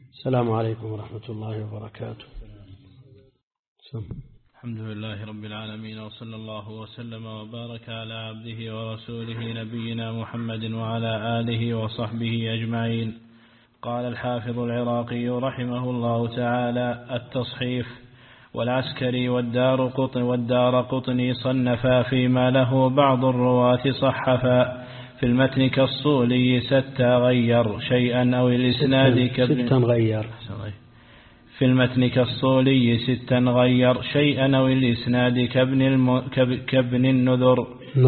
السلام عليكم ورحمة الله وبركاته. الحمد لله رب العالمين، وصلى الله وسلم وبارك على عبده ورسوله نبينا محمد وعلى آله وصحبه أجمعين. قال الحافظ العراقي رحمه الله تعالى: التصحيف. والعسكري والدار قطني صنفا فيما له بعض الرواة صحفا في المتن كالصولي ستا غير شيئا أو الإسناد في المتن كالصولي ستا غير شيئا أو الإسناد كابن النذر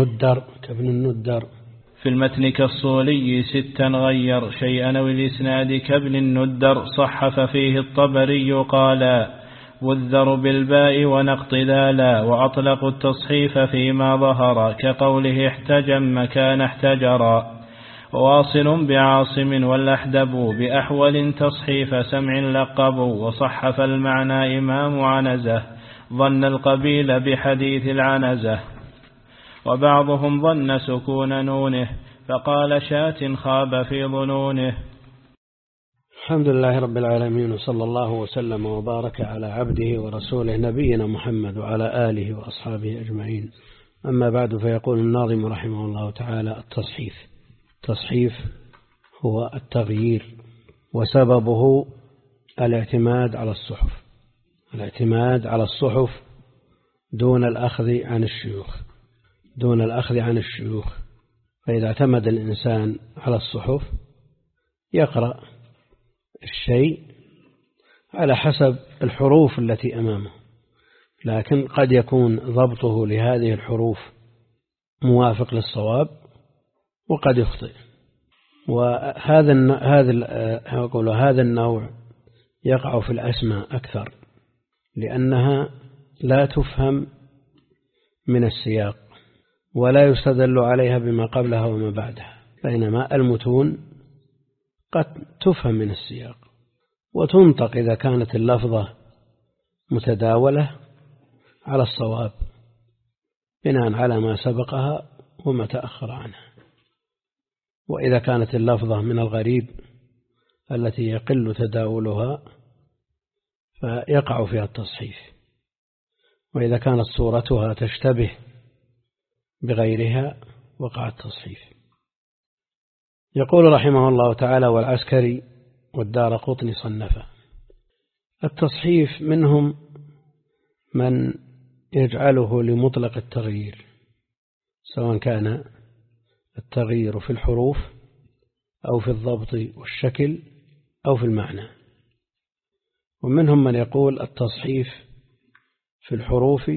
في المتن كالصولي ستا غير شيئا أو الإسناد كابن الندر صحف فيه الطبري قالا والذر بالباء ونقط ذالا، وأطلقوا التصحيف فيما ظهر كقوله احتجم مكان احتجرا. وواصل بعاصم والأحدب بأحول تصحيف سمع لقبوا، وصحف المعنى إمام عنزة ظن القبيل بحديث العنزة. وبعضهم ظن سكون نونه فقال شاة خاب في ظنونه. الحمد لله رب العالمين، وصلى الله وسلم وبارك على عبده ورسوله نبينا محمد وعلى آله وأصحابه أجمعين. أما بعد، فيقول الناظم رحمه الله تعالى: التصحيف هو التغيير، وسببه الاعتماد على الصحف دون الأخذ عن الشيوخ. فإذا اعتمد الإنسان على الصحف يقرأ الشيء على حسب الحروف التي أمامه، لكن قد يكون ضبطه لهذه الحروف موافق للصواب وقد يخطئ. وهذا النوع يقع في الأسماء أكثر، لأنها لا تفهم من السياق ولا يستدل عليها بما قبلها وما بعدها، بينما المتون قد تفهم من السياق وتنطق إذا كانت اللفظة متداولة على الصواب بناء على ما سبقها وما تأخر عنها. وإذا كانت اللفظة من الغريب التي يقل تداولها فيقع فيها التصحيف، وإذا كانت صورتها تشتبه بغيرها وقع التصحيف. يقول رحمه الله تعالى: والعسكري والدار قطني صنفا. التصحيف منهم من يجعله لمطلق التغيير، سواء كان التغيير في الحروف أو في الضبط والشكل أو في المعنى. ومنهم من يقول التصحيف في الحروف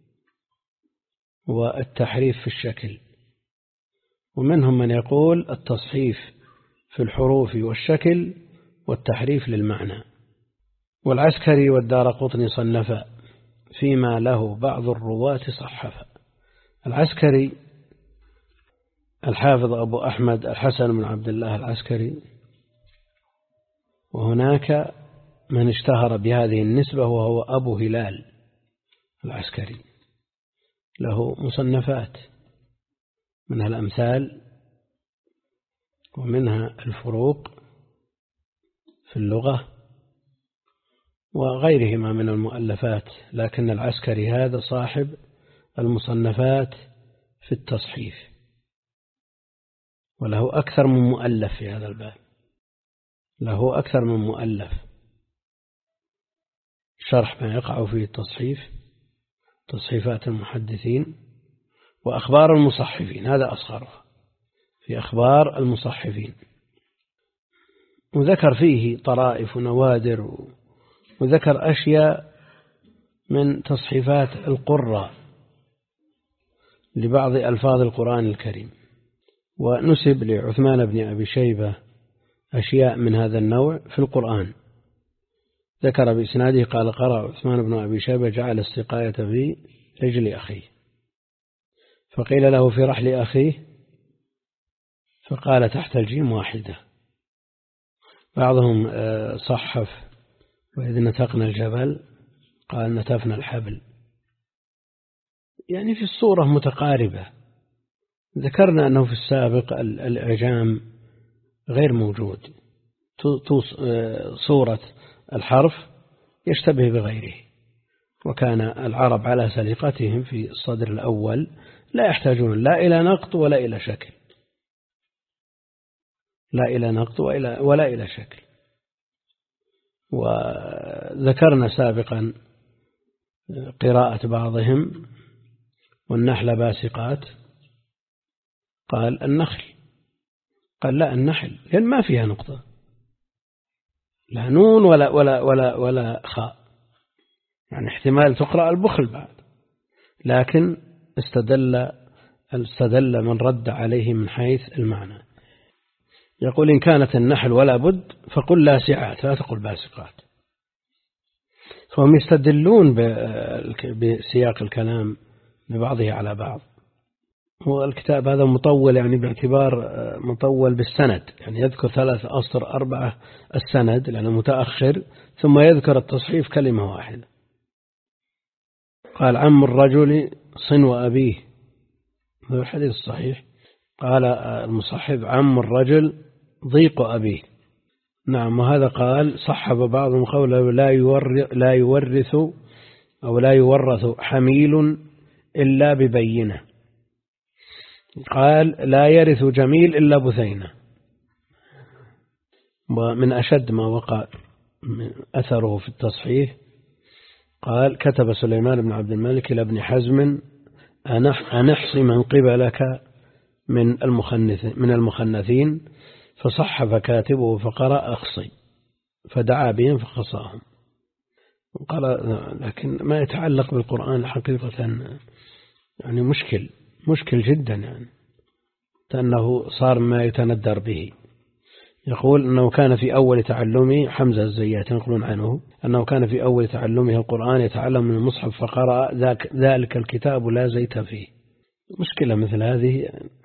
والتحريف في الشكل. ومنهم من يقول التصحيف في الحروف والشكل والتحريف للمعنى. والعسكري والدار قطني صنفا فيما له بعض الرواة صحفا. العسكري الحافظ أبو أحمد الحسن بن عبد الله العسكري، وهناك من اشتهر بهذه النسبة وهو أبو هلال العسكري، له مصنفات منها الأمثال ومنها الفروق في اللغة وغيرهما من المؤلفات، لكن العسكري هذا صاحب المصنفات في التصحيف، وله أكثر من مؤلف في هذا الباب، له أكثر من مؤلف شرح ما يقع فيه التصحيف، تصحيفات المحدثين وأخبار المصحفين، هذا أصغرها في أخبار المصحفين، وذكر فيه طرائف ونوادر، وذكر أشياء من تصحيفات القراء لبعض ألفاظ القرآن الكريم. ونسب لعثمان بن أبي شيبة أشياء من هذا النوع في القرآن، ذكر بإسناده قال: قرأ عثمان بن أبي شيبة جعل السقاية في رجل أخيه، فقيل له: في رحل أخيه؟ فقال: تحت الجيم واحدة. بعضهم صحف: وإذ نتقنا الجبل قال: نتفنا الحبل، يعني في الصورة متقاربة. ذكرنا أنه في السابق الإعجام غير موجود، صورة الحرف يشتبه بغيره. وكان العرب على سليقتهم في الصدر الأول لا يحتاجون لا إلى نقط ولا إلى شكل، لا إلى نقط ولا إلى شكل. وذكرنا سابقا قراءة بعضهم والنحل باسقات، قال النخل، قال لا النحل، لأن ما فيها نقطة، لا نون ولا خاء، يعني احتمال تقرأ البخل بعد، لكن استدل من رد عليه من حيث المعنى. يقول إن كانت النحل ولا بد فقل لاسعات لا تقل باسقات. فهم يستدلون بسياق الكلام ببعضه على بعض. هو الكتاب هذا مطول، يعني باعتبار مطول بالسند، يعني يذكر 3 أسطر 4 السند لأنه متأخر، ثم يذكر التصحيف كلمة واحدة. قال عم الرجل صنو أبيه، هذا الحديث الصحيح. قال المصحف عم الرجل ضيق أبيه. نعم. وهذا قال صحب بعضهم قوله لا يورث أو لا يورث حميل إلا ببينة. قال لا يرث جميل إلا بثينة. ومن أشد ما وقع أثره في التصحيح قال كتب سليمان بن عبد الملك إلى ابن حزم أن احصي من قبلك من المخنثين، فصحف كاتبه فقرأ أخصي، فدعا بهم فخصاهم. قال لكن ما يتعلق بالقرآن حقيقة يعني مشكل جدا، يعني لأنه صار ما يتندر به. يقول أنه كان في أول تعلمه، حمزة الزيات ينقلون عنه أنه كان في أول تعلمه القرآن يتعلم من المصحف فقرأ ذلك الكتاب لا زيت فيه. مشكلة مثل هذه.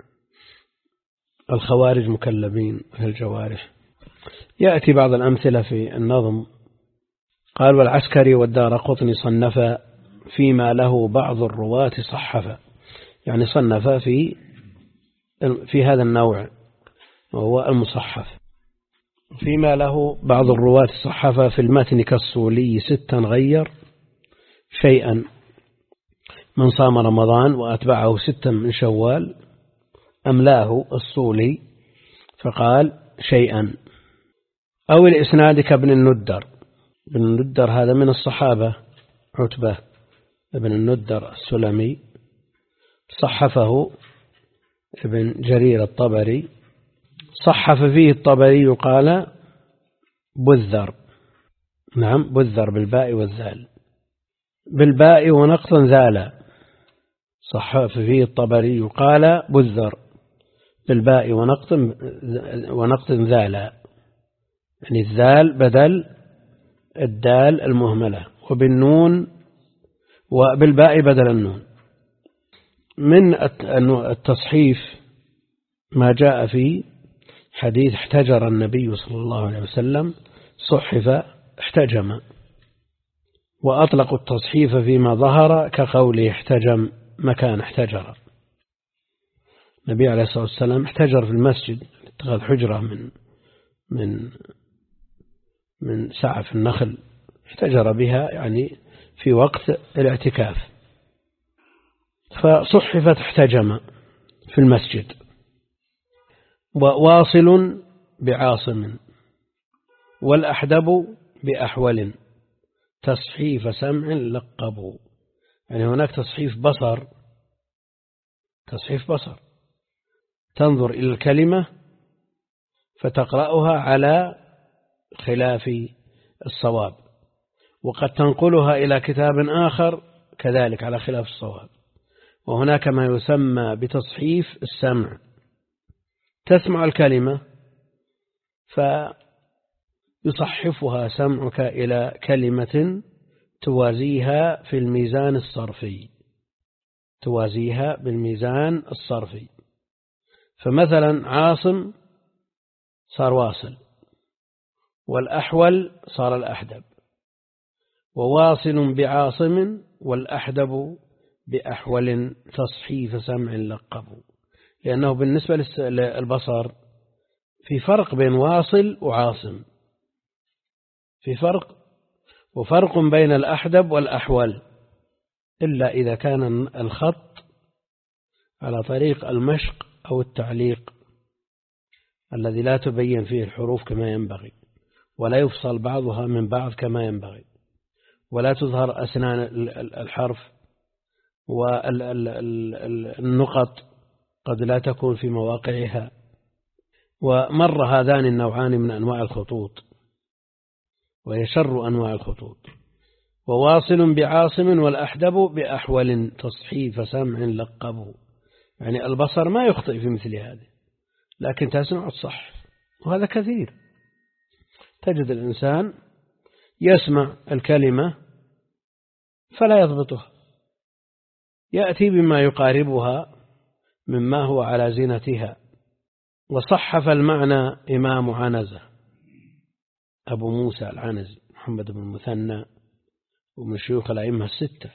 الخوارج مكلبين في الجوارح. يأتي بعض الأمثلة في النظم. قال والعسكري والدارقطني صنف فيما له بعض الرواة صحف، يعني صنف في هذا النوع وهو المصحف. فيما له بعض الرواة صحف في المتن كالصولي 6 غير شيئا من صام رمضان وأتبعه 6 من شوال، أملاه الصولي فقال شيئا. أو الإسناد كابن الندر. ابن الندر هذا من الصحابة، عتبة ابن الندر السلمي، صحفه ابن جرير الطبري، صحف فيه الطبري قال بذر. نعم بذر بالباء والذال، بالباء ونقط ذالا. صحف فيه الطبري قال بذر بالباء ونقط ذالا، يعني الذال بدل الدال المهملة، وبالنون وبالباء بدل النون. من التصحيف ما جاء في حديث احتجر النبي صلى الله عليه وسلم، صحف احتجم، وأطلقوا التصحيف فيما ظهر كقوله احتجم مكان احتجر. النبي عليه الصلاة والسلام احتجر في المسجد، اتخذ حجرة من سعف النخل، احتجر بها يعني في وقت الاعتكاف، فصحفت احتجم في المسجد. وواصل بعاصم، والأحدب بأحول، تصحيف سمع لقبوا. يعني هناك تصحيف بصر، تنظر إلى الكلمة فتقرأها على خلاف الصواب، وقد تنقلها إلى كتاب آخر كذلك على خلاف الصواب. وهناك ما يسمى بتصحيف السمع، تسمع الكلمة فيصحفها سمعك إلى كلمة توازيها في الميزان الصرفي، فمثلا عاصم صار واصل، والأحول صار الأحدب، وواصل بعاصم والأحدب بأحول، تصحيف سمع لقبوا. لأنه بالنسبة للبصر في فرق بين واصل وعاصم، في وفرق بين الأحدب والأحول، إلا إذا كان الخط على طريق المشق أو التعليق الذي لا تبين فيه الحروف كما ينبغي، ولا يفصل بعضها من بعض كما ينبغي، ولا تظهر أسنان الحرف، والنقط قد لا تكون في مواقعها. ومر هذان النوعان من أنواع الخطوط، وهي شر أنواع الخطوط. وواصل بعاصم والأحدب بأحول تصحيف سمع لقبه، يعني البصر ما يخطئ في مثل هذا، لكن تسمع الصح، وهذا كثير. تجد الإنسان يسمع الكلمة فلا يضبطها، يأتي بما يقاربها مما هو على زينتها. وصحف المعنى إمام عنزة أبو موسى العنزي محمد بن المثنى، ومن شيوخ الأئمة الستة.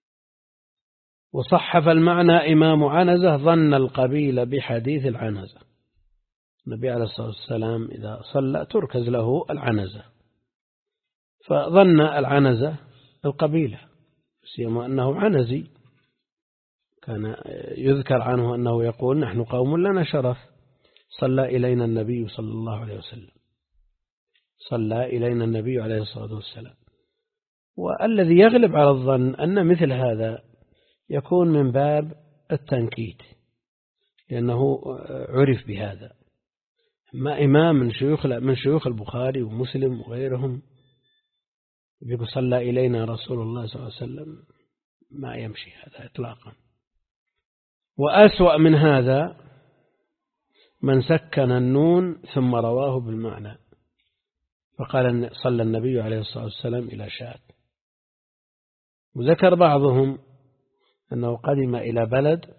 وصحف المعنى إمام عنزة ظن القبيل بحديث العنزة. النبي عليه الصلاة والسلام إذا صلى تركز له العنزة، فظن العنزة القبيلة، سيما أنه عنزي، كان يذكر عنه أنه يقول: نحن قوم لنا شرف، صلى إلينا النبي صلى الله عليه وسلم، صلى إلينا النبي عليه الصلاة والسلام. والذي يغلب على الظن أن مثل هذا يكون من باب التنكيت، لأنه عرف بهذا. ما إمام من شيوخ البخاري ومسلم وغيرهم يقول صلى إلينا رسول الله صلى الله عليه وسلم، ما يمشي هذا إطلاقا. وأسوأ من هذا من سكن النون ثم رواه بالمعنى، فقال صلى النبي عليه الصلاة والسلام إلى شاة. وذكر بعضهم أنه قدم إلى بلد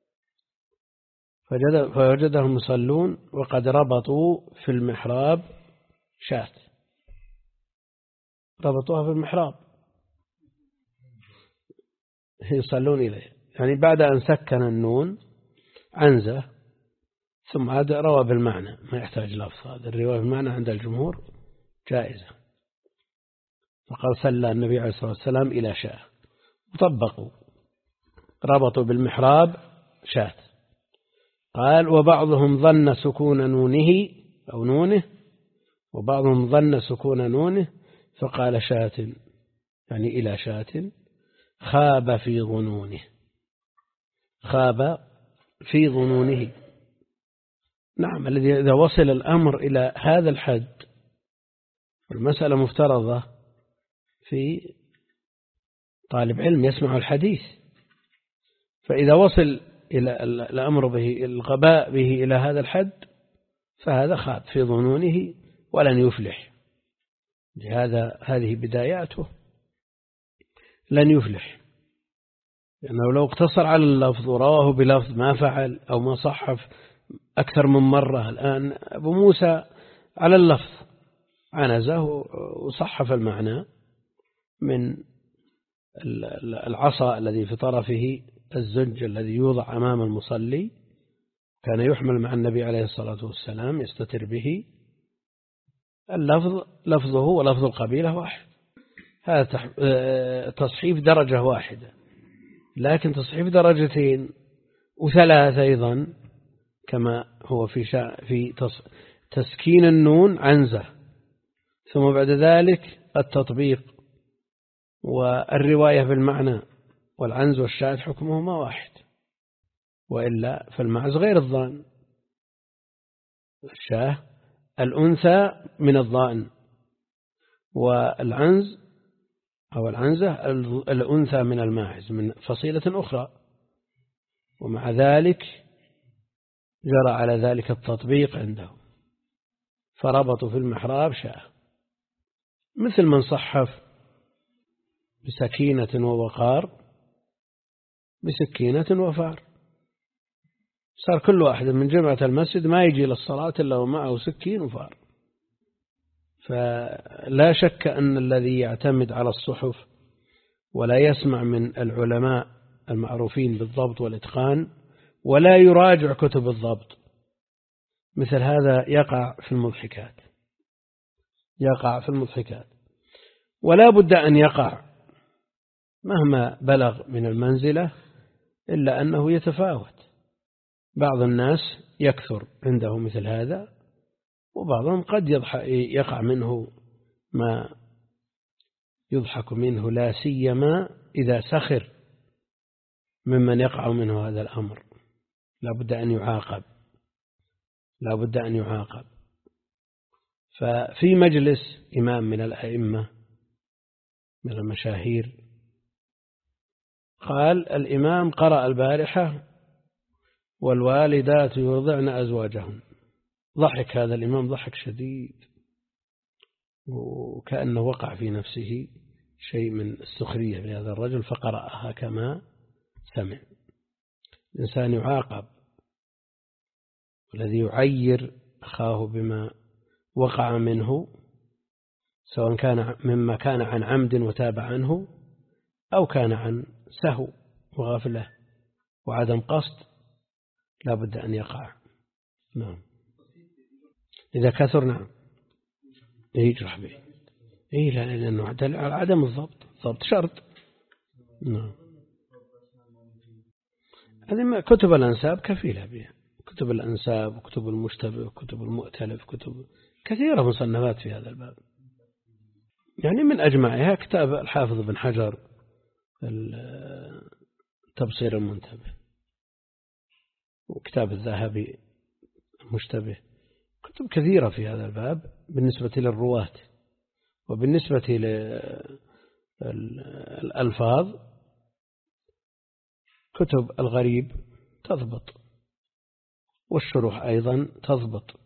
فوجدهم يصلون وقد ربطوا في المحراب شاة، ربطوها في المحراب يصلون إليه، يعني بعد أن سكن النون عنزة ثم عاد روى بالمعنى، ما يحتاج لفظ. هذا الرواية بالمعنى عند الجمهور جائزة. فقال صلى النبي عليه الصلاة والسلام إلى شاة، وطبقوا ربطوا بالمحراب شاة. قال: وبعضهم ظن سكون نونه أو نونه، وبعضهم ظن سكون نونه فقال شاة، يعني إلى شاة، خاب في ظنونه، خاب في ظنونه. نعم، الذي إذا وصل الأمر إلى هذا الحد، المسألة مفترضة في طالب علم يسمع الحديث، فإذا وصل إلى الأمر به، الغباء به إلى هذا الحد، فهذا خاب في ظنونه ولن يفلح. هذه بداياته، لن يفلح، لأنه لو اقتصر على اللفظ ورواه بلفظ ما فعل أو ما صحف أكثر من مرة. الآن أبو موسى على اللفظ عنزه وصحف المعنى من العصا الذي في طرفه الزج الذي يوضع أمام المصلي، كان يحمل مع النبي عليه الصلاة والسلام يستتر به. اللفظ لفظه ولفظ القبيلة واحد، هذا تصحيف درجة واحدة، لكن تصحيف درجتين وثلاث أيضا، كما هو في تسكين النون عنزة، ثم بعد ذلك التطبيق والرواية بالمعنى، والعنز والشاذ حكمهما واحد، وإلا فالمعز غير الضان. الشاه الأنثى من الضان، والعنز أو العنزة الأنثى من الماعز من فصيلة أخرى، ومع ذلك جرى على ذلك التطبيق عنده، فربطوا في المحراب شاه، مثل من صحف بسكينة ووقار بسكينة وفار. صار كل واحد من جمعة المسجد ما يجي للصلاة إلا ومعه سكين وفار. فلا شك أن الذي يعتمد على الصحف ولا يسمع من العلماء المعروفين بالضبط والإتقان، ولا يراجع كتب الضبط، مثل هذا يقع في المضحكات، ولا بد أن يقع مهما بلغ من المنزلة، إلا أنه يتفاوت. بعض الناس يكثر عنده مثل هذا، وبعضهم قد يقع منه ما يضحك منه، لا سيما إذا سخر ممن يقع منه هذا الأمر. لا بد أن يعاقب. ففي مجلس إمام من الأئمة من المشاهير قال: الإمام قرأ البارحة والوالدات يرضعن أزواجهن. ضحك هذا الإمام ضحك شديد، وكأنه وقع في نفسه شيء من السخرية بهذا الرجل، فقرأها كما سمع. الإنسان يعاقب، والذي يعير أخاه بما وقع منه، سواء كان مما كان عن عمد وتاب عنه، أو كان عن سهو وغفلة وعدم قصد، لا بد أن يقع. نعم. إذا كثر نعم يجرح به. لأنه عدم الضبط شرط. نعم. هذه كتب الأنساب كفيلة بها، كتب الأنساب وكتب المشتبه وكتب المؤتلف، كتب كثيرة مصنفات في هذا الباب. يعني من أجمعها كتاب الحافظ بن حجر تبصير المنتبه، وكتاب الذهبي المشتبه، كتب كثيرة في هذا الباب بالنسبة للرواة. وبالنسبة للألفاظ كتب الغريب تضبط، والشروح أيضا تضبط.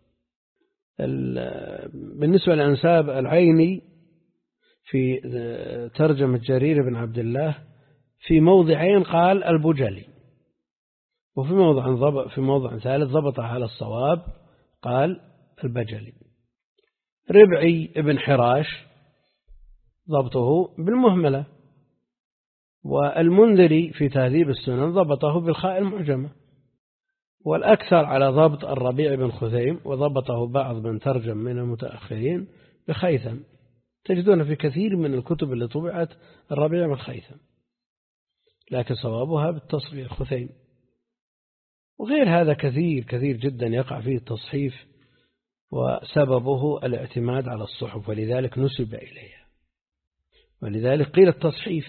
بالنسبة للأنساب العيني في ترجمة جرير بن عبد الله في موضعين قال البجلي، وفي موضع ثالث ضبطها على الصواب قال البجلي. ربعي ابن حراش ضبطه بالمهملة، والمنذري في تهذيب السنن ضبطه بالخاء المعجمة، والأكثر على ضبط الربيع بن خثيم، وضبطه بعض من ترجم من المتأخرين بخيثم. تجدون في كثير من الكتب اللي طبعت الربيع بن خيثم، لكن صوابها بالتصحيف خثيم. وغير هذا كثير جدا يقع فيه التصحيف، وسببه الاعتماد على الصحف، ولذلك نسب إليها، ولذلك قيل التصحيف.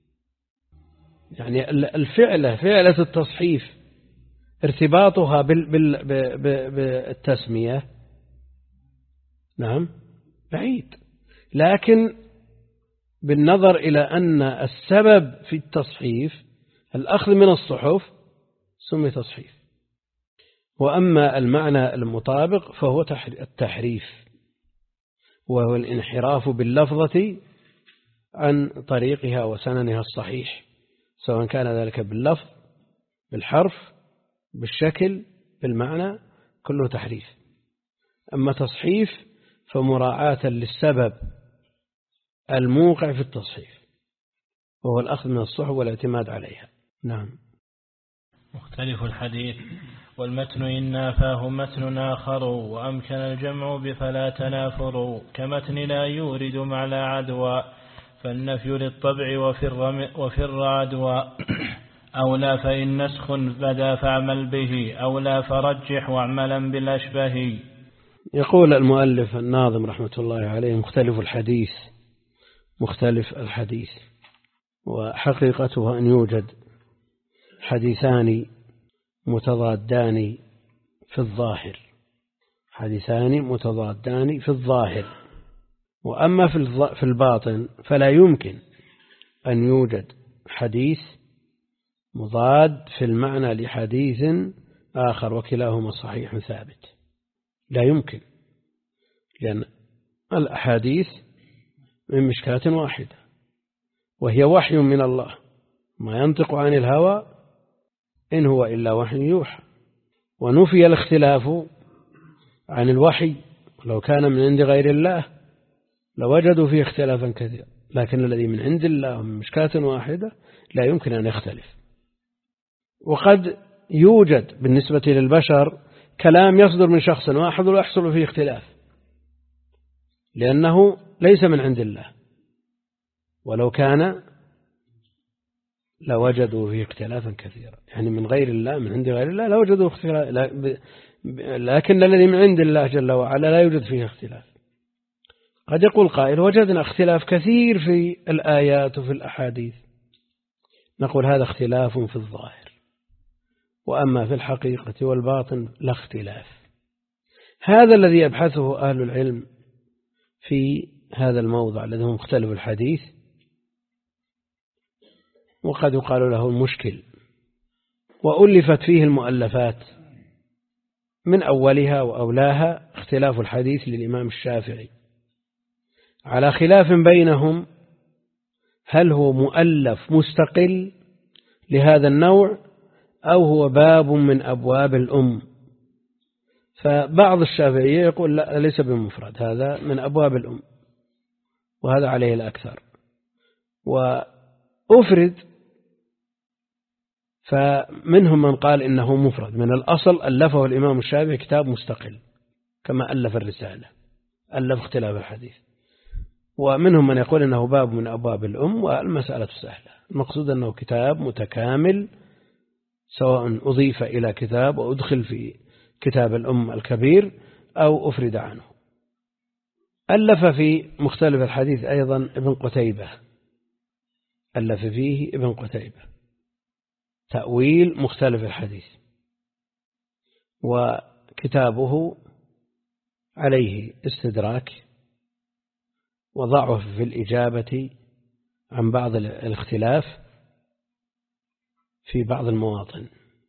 يعني فعلة التصحيف ارتباطها بالتسمية نعم بعيد، لكن بالنظر إلى أن السبب في التصحيف الأخذ من الصحف سمي تصحيف. وأما المعنى المطابق فهو التحريف، وهو الانحراف باللفظة عن طريقها وسننها الصحيح، سواء كان ذلك باللفظ بالحرف بالشكل بالمعنى، كله تحريف. أما تصحيف فمراعاة للسبب الموقع في التصحيف، وهو الأخذ من الصحف والاعتماد عليها. نعم. مختلف الحديث. والمتن إن نافاه متن آخر، وأمكن الجمع فلا تنافر، كمتن لا يورد مع لا عدوى، فالنفي للطبع وفي الرعدوى. أو لا فإن نسخ بدا فاعمل به، أو لا فرجح واعملا بالأشبه. يقول المؤلف الناظم رحمة الله عليه: مختلف الحديث، وحقيقته أن يوجد حديثان متضادان في الظاهر، وأما في الباطن فلا يمكن أن يوجد حديث مضاد في المعنى لحديث آخر وكلاهما صحيح ثابت. لا يمكن، لأن الأحاديث من مشكاة واحدة، وهي وحي من الله، ما ينطق عن الهوى إن هو إلا وحي يوحى. ونفي الاختلاف عن الوحي، لو كان من عند غير الله لوجدوا فيه اختلافا كثيرا، لكن الذي من عند الله من مشكاة واحدة لا يمكن أن يختلف. وقد يوجد بالنسبة للبشر كلام يصدر من شخص واحد ويحصل فيه اختلاف، لأنه ليس من عند الله، ولو كان لوجدوا فيه اختلافا كثيرا. يعني من غير الله، من عند غير الله لوجدوا اختلاف، لكن الذي من عند الله جل وعلا لا يوجد فيه اختلاف. قد يقول قائل: وجدنا اختلاف كثير في الآيات وفي الأحاديث. نقول: هذا اختلاف في الظاهر، وأما في الحقيقة والباطن لا اختلاف. هذا الذي يبحثه أهل العلم في هذا الموضع الذي هو مختلف الحديث، وقد يقال له المشكل، وألفت فيه المؤلفات، من أولها وأولاها اختلاف الحديث للإمام الشافعي، على خلاف بينهم هل هو مؤلف مستقل لهذا النوع أو هو باب من أبواب الأم. فبعض الشافعية يقول لا، ليس بمفرد، هذا من أبواب الأم، وهذا عليه الأكثر. وأفرد، فمنهم من قال إنه مفرد من الأصل، ألفه الإمام الشافعي كتاب مستقل كما ألف الرسالة، ألف اختلاف الحديث. ومنهم من يقول إنه باب من أبواب الأم، والمسألة سهلة. المقصود أنه كتاب متكامل، سواء أضيف إلى كتاب وأدخل في كتاب الأم الكبير أو أفرد عنه. ألف في مختلف الحديث أيضا ابن قتيبة، ألف فيه ابن قتيبة تأويل مختلف الحديث، وكتابه عليه استدراك وضعف في الإجابة عن بعض الاختلاف في بعض المواطن.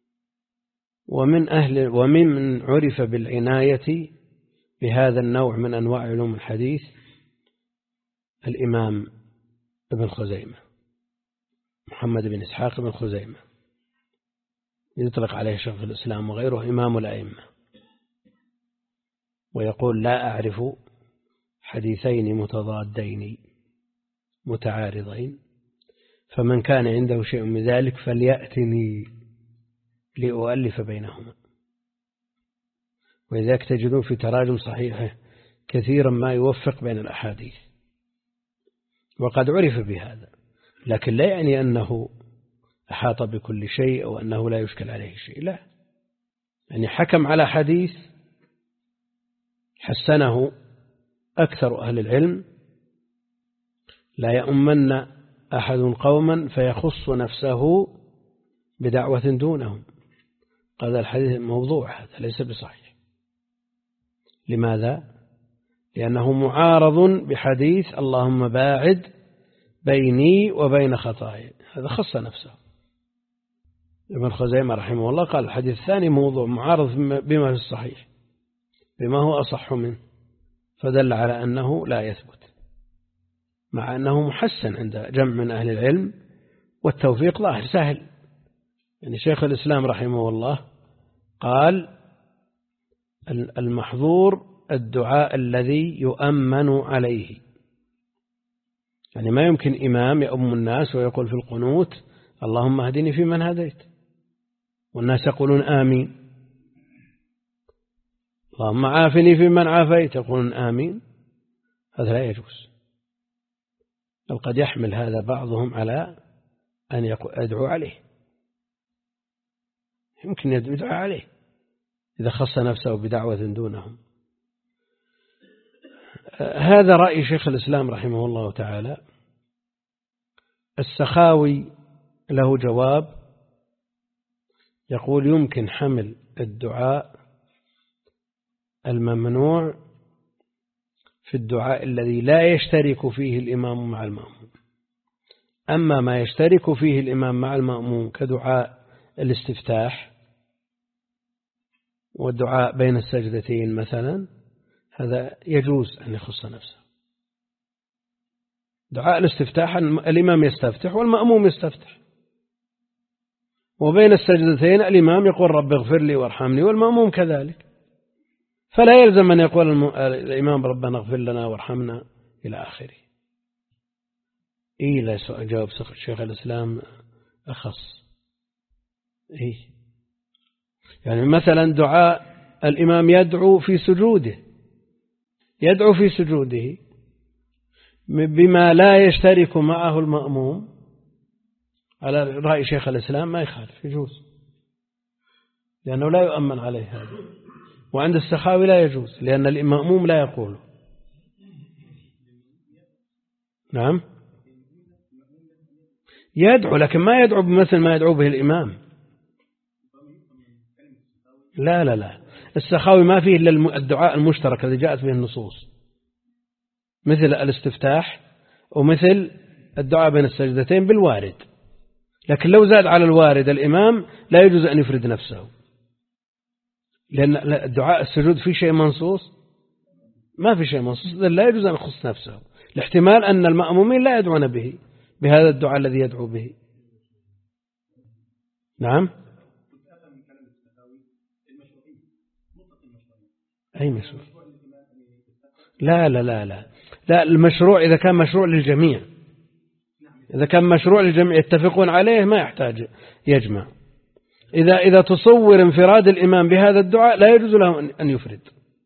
ومن عرف بالعناية بهذا النوع من أنواع علوم الحديث الإمام ابن خزيمة، محمد بن إسحاق بن خزيمة، يطلق عليه شيخ الإسلام وغيره، إمام الأئمة. ويقول: لا أعرف حديثين متضادين متعارضين، فمن كان عنده شيء من ذلك فليأتني لأؤلف بينهما. ولذلك تجدون في تراجم صحيحة كثيرا ما يوفق بين الأحاديث، وقد عرف بهذا، لكن لا يعني أنه أحاط بكل شيء أو أنه لا يشكل عليه شيء، لا، يعني حكم على حديث حسنه أكثر أهل العلم: لا يؤمن أحد قوما فيخص نفسه بدعوة دونهم. قال: الحديث موضوع، هذا ليس بصحيح. لماذا؟ لأنه معارض بحديث: اللهم باعد بيني وبين خطاياي، هذا خص نفسه. ابن خزيمة رحمه الله قال: الحديث الثاني موضوع معارض بما في الصحيح، بما هو أصح منه، فدل على أنه لا يثبت، مع أنه محسن عند جمع من أهل العلم، والتوفيق ظاهر سهل. يعني شيخ الإسلام رحمه الله قال: المحظور الدعاء الذي يؤمن عليه. يعني ما يمكن إمام يؤم الناس ويقول في القنوت: اللهم اهدني فيمن هديت، والناس يقولون آمين. اللهم عافني فيمن عافيت، يقولون آمين. هذا لا يجوز. بل قد يحمل هذا بعضهم على أن يدعو عليه، يمكن يدعو عليه إذا خص نفسه بدعوة دونهم. هذا رأي شيخ الإسلام رحمه الله تعالى. السخاوي له جواب، يقول: يمكن حمل الدعاء الممنوع في الدعاء الذي لا يشترك فيه الإمام مع المأموم. أما ما يشترك فيه الإمام مع المأموم كدعاء الاستفتاح والدعاء بين السجدتين مثلا، هذا يجوز أن يخص نفسه. دعاء الاستفتاح الإمام يستفتح والمأموم يستفتح، وبين السجدتين الإمام يقول: رب اغفر لي وارحمني، والمأموم كذلك. فلا يلزم أن يقول الإمام: ربنا اغفر لنا وارحمنا إلى آخره. لا جواب شيخ الإسلام أخص. يعني مثلا دعاء الإمام يدعو في سجوده، يدعو في سجوده بما لا يشترك معه المأموم، على رأي شيخ الإسلام ما يخالف، يجوز، لأنه لا يؤمن عليه هذا. وعند السخاوي لا يجوز لأن المأموم لا يقوله. نعم، يدعو لكن ما يدعو بمثل ما يدعو به الإمام. لا لا لا، السخاوي ما فيه إلا الدعاء المشترك الذي جاءت به النصوص، مثل الاستفتاح ومثل الدعاء بين السجدتين بالوارد. لكن لو زاد على الوارد الإمام لا يجوز أن يفرد نفسه، لأن الدعاء السجود في شيء منصوص، ما في شيء منصوص، لا يجوز أن يخص نفسه، لاحتمال أن المأمومين لا يدعون به بهذا الدعاء الذي يدعو به. نعم، أي مشروع؟ لا لا لا لا لا، المشروع إذا كان مشروع للجميع، إذا كان مشروع للجميع يتفقون عليه ما يحتاج يجمع. إذا تصور انفراد الإمام بهذا الدعاء لا يجوز له أن يفرد.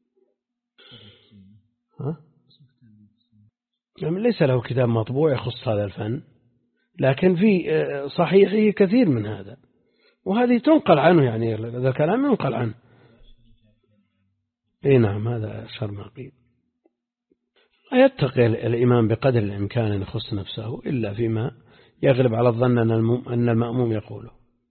ليس له كتاب مطبوع يخص هذا الفن، لكن في صحيحه كثير من هذا، وهذه تنقل عنه، يعني هذا الكلام ينقل عنه. اي نعم، هذا شر ما قيل. لا يتقي الإمام بقدر الإمكان أن يخص نفسه إلا فيما يغلب على الظن أن المأموم يقوله.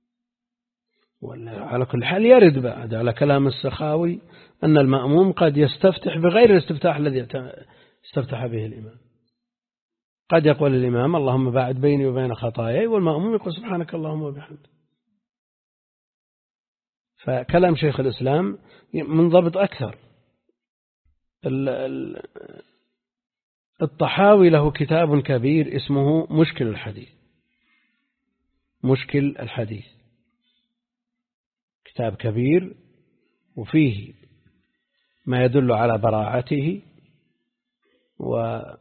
على كل حال يرد بعد على كلام السخاوي أن المأموم قد يستفتح بغير الاستفتاح الذي استفتح به الإمام. قد يقول الإمام اللهم باعد بيني وبين خطاياي، والمأموم يقول سبحانك اللهم وبحمدك. فكلام شيخ الإسلام منضبط أكثر. الطحاوي له كتاب كبير اسمه مشكل الحديث، مشكل الحديث، كتاب كبير وفيه ما يدل على براعته وقوة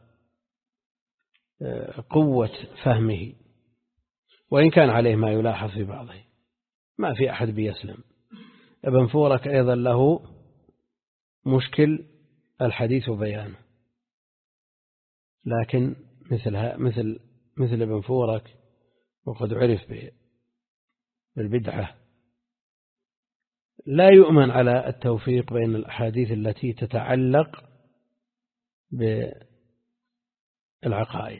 فهمه، وإن كان عليه ما يلاحظ في بعضه، ما في أحد بيسلم. ابن فورك أيضا له مشكل الحديث وبيانه، لكن مثل ابن فورك وقد عرف بالبدعة، لا يؤمن على التوفيق بين الأحاديث التي تتعلق بالعقائد.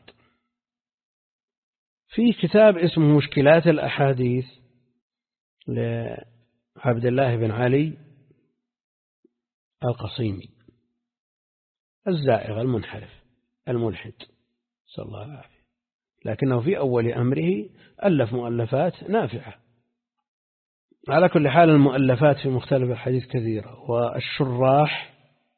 في كتاب اسمه مشكلات الأحاديث لعبد الله بن علي القصيمي الزائغ المنحرف الملحد، صلى الله العافية، لكنه في أول أمره ألف مؤلفات نافعة. على كل حال المؤلفات في مختلف الحديث كثيرة، والشراح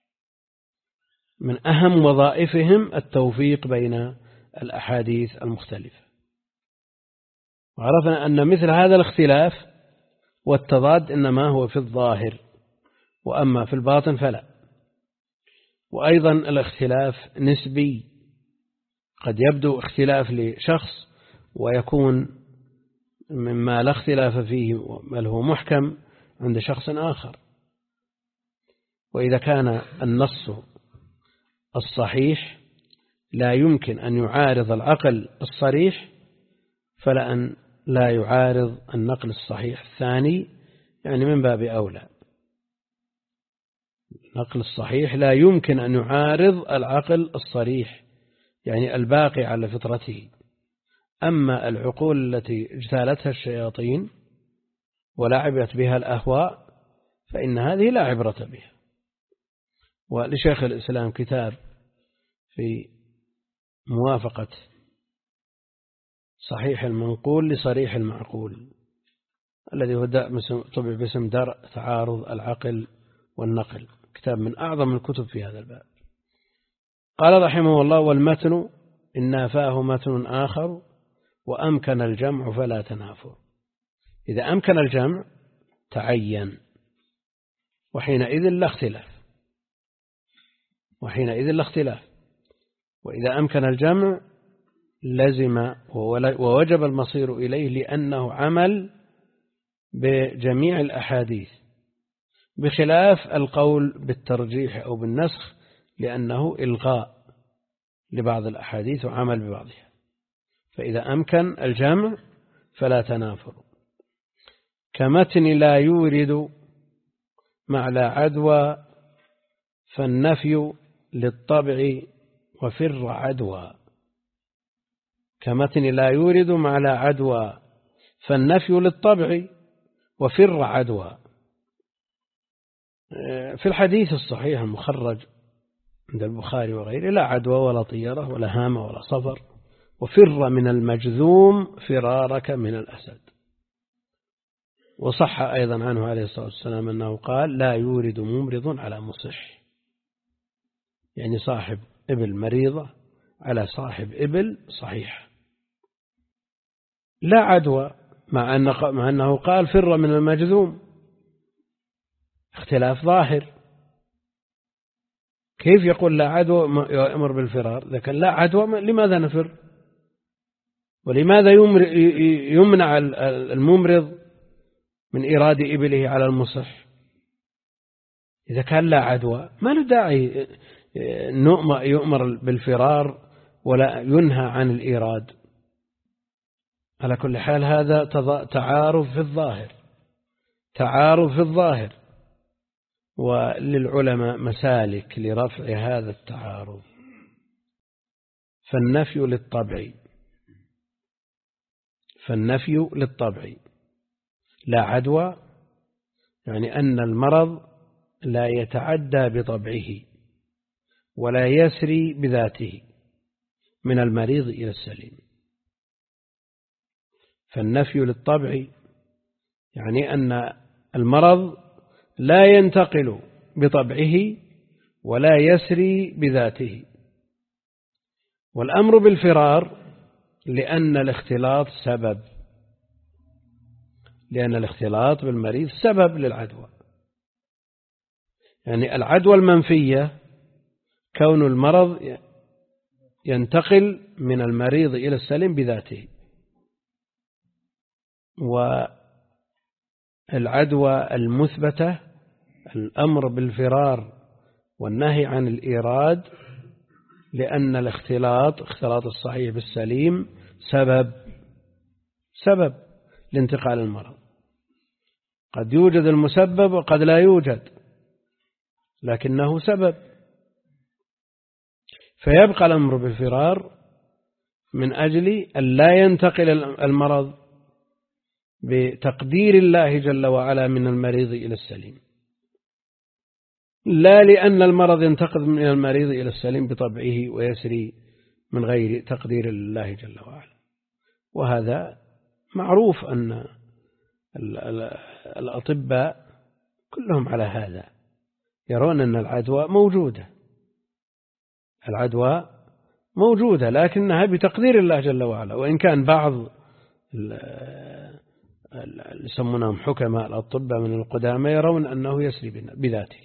من أهم وظائفهم التوفيق بين الأحاديث المختلفة. وعرفنا أن مثل هذا الاختلاف والتضاد إنما هو في الظاهر، وأما في الباطن فلا. وأيضا الاختلاف نسبي، قد يبدو اختلاف لشخص ويكون مما لا اختلاف فيه بل هو محكم عند شخص آخر. وإذا كان النص الصحيح لا يمكن أن يعارض العقل الصريح، فلأن لا يعارض النقل الصحيح الثاني، يعني من باب أولى. النقل الصحيح لا يمكن أن يعارض العقل الصريح، يعني الباقي على فطرته. أما العقول التي اجتالتها الشياطين ولعبت بها الأهواء فإن هذه لا عبرة بها. ولشيخ الإسلام كتاب في موافقة صحيح المنقول لصريح المعقول، الذي هو طبع باسم درء تعارض العقل والنقل، كتاب من أعظم الكتب في هذا الباب. قال رحمه الله: والمتن إن نافاه متن آخر وأمكن الجمع فلا تنافر. إذا أمكن الجمع تعين، وحينئذ لا اختلاف، وإذا أمكن الجمع لزم ووجب المصير إليه، لأنه عمل بجميع الأحاديث بخلاف القول بالترجيح أو بالنسخ لأنه إلغاء لبعض الأحاديث وعمل ببعضها، فإذا أمكن الجمع فلا تنافر. كمتن لا يورد مع لا عدوى فالنفي للطبع وفر عدوى. كمتن لا يورد مع لا عدوى فالنفي للطبع وفر عدوى. في الحديث الصحيح المخرج عند البخاري وغيره لا عدوى ولا طيرة ولا هامة ولا صفر، وفر من المجذوم فرارك من الأسد. وصح أيضا عنه عليه الصلاة والسلام أنه قال لا يورد ممرض على مصح، يعني صاحب إبل مريضة على صاحب إبل صحيح. لا عدوى مع أنه قال فر من المجذوم، اختلاف ظاهر. كيف يقول لا عدوى يأمر بالفرار؟ لكن لا عدوى لماذا نفر؟ ولماذا يمنع الممرض من إيراد إبله على المصح؟ إذا كان لا عدوى ما له داعي يؤمر بالفرار ولا ينهى عن الإيراد. على كل حال هذا تعارض في الظاهر، تعارض في الظاهر، وللعلماء مسالك لرفع هذا التعارض. فالنفي للطبع، فالنفي للطبع لا عدوى يعني أن المرض لا يتعدى بطبعه ولا يسري بذاته من المريض إلى السليم. فالنفي للطبع يعني أن المرض لا ينتقل بطبعه ولا يسري بذاته. والأمر بالفرار لأن الاختلاط سبب، لأن الاختلاط بالمريض سبب للعدوى. يعني العدوى المنفية كون المرض ينتقل من المريض إلى السليم بذاته، والعدوى المثبتة الأمر بالفرار والنهي عن الإيراد لأن اختلاط الصحيح بالسليم سبب لانتقال المرض. قد يوجد المسبب وقد لا يوجد، لكنه سبب. فيبقى الأمر بالفرار من أجل أن لا ينتقل المرض بتقدير الله جل وعلا من المريض إلى السليم، لا لأن المرض ينتقل من المريض إلى السليم بطبعه ويسري من غير تقدير الله جل وعلا. وهذا معروف أن الأطباء كلهم على هذا، يرون أن العدوى موجودة، العدوى موجودة لكنها بتقدير الله جل وعلا. وإن كان بعض يسمونهم حكماء الأطباء من القدامى يرون أنه يسري بذاته،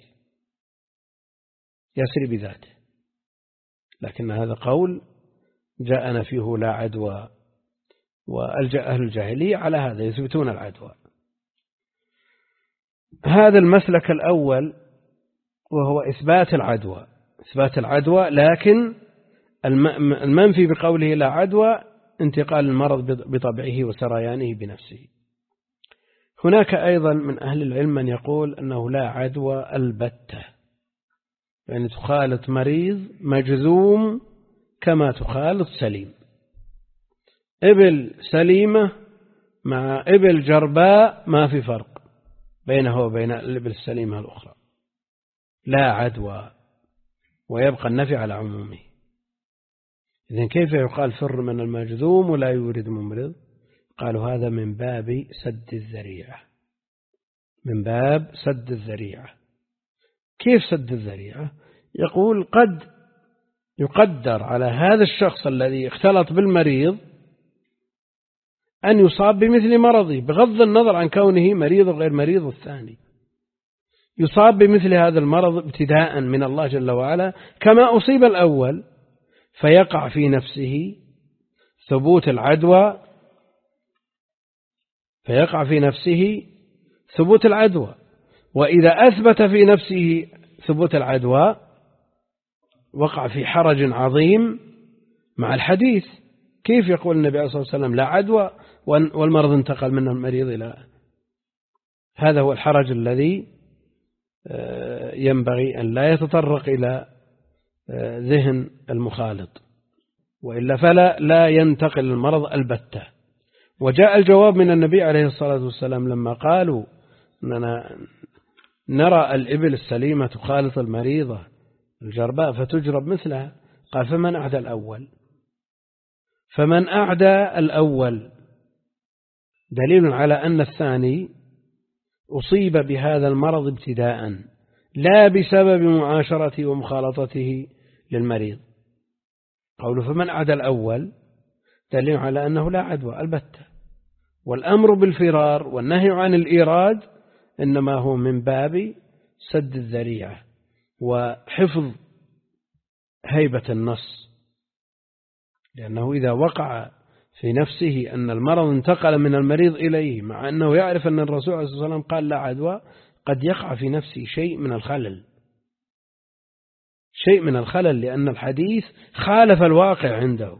يسري بذاته، لكن هذا قول جاءنا فيه لا عدوى، وألجأ أهل الجاهلية على هذا يثبتون العدوى. هذا المسلك الأول وهو إثبات العدوى، لكن المنفي بقوله لا عدوى انتقال المرض بطبعه وسريانه بنفسه. هناك أيضا من أهل العلم من يقول أنه لا عدوى البتة، يعني تخالط مريض مجذوم كما تخالط سليم. إبل سليمة مع إبل جرباء ما في فرق بينه وبين الإبل السليمة الأخرى، لا عدوى، ويبقى النفي على عمومه. إذن كيف يقال فر من المجذوم ولا يورد ممرض؟ قالوا هذا من باب سد الذريعة، من باب سد الذريعة. كيف سد الذريعة؟ يقول قد يقدر على هذا الشخص الذي اختلط بالمريض أن يصاب بمثل مرضه بغض النظر عن كونه مريض وغير مريض الثاني، يصاب بمثل هذا المرض ابتداء من الله جل وعلا كما أصيب الأول، فيقع في نفسه ثبوت العدوى، وإذا أثبت في نفسه ثبوت العدوى وقع في حرج عظيم مع الحديث. كيف يقول النبي عليه الصلاة والسلام لا عدوى والمرض انتقل من المريض إلى هذا؟ هو الحرج الذي ينبغي أن لا يتطرق إلى ذهن المخالط، وإلا فلا لا ينتقل المرض البتة. وجاء الجواب من النبي عليه الصلاة والسلام لما قالوا أننا نرى الإبل السليمة تخالط المريضة الجرباء فتجرب مثلها، قال فمن أعدى الأول؟ فمن أعدى الأول دليل على أن الثاني أصيب بهذا المرض ابتداء لا بسبب معاشرته ومخالطته للمريض. قوله فمن أعدى الأول دليل على أنه لا عدوى البتة. والأمر بالفرار والنهي عن الإيراد إنما هو من باب سد الذريعة وحفظ هيبة النص، لأنه إذا وقع في نفسه أن المرض انتقل من المريض إليه مع أنه يعرف أن الرسول عليه الصلاة والسلام قال لا عدوى، قد يقع في نفسه شيء من الخلل، لأن الحديث خالف الواقع عنده،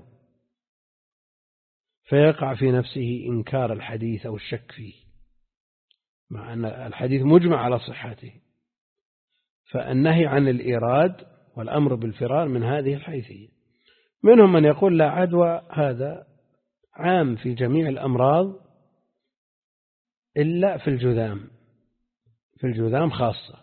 فيقع في نفسه إنكار الحديث أو الشك فيه مع أن الحديث مجمع على صحته. فالنهي عن الإيراد والأمر بالفرار من هذه الحيثية. منهم من يقول لا عدوى هذا عام في جميع الأمراض إلا في الجذام خاصة،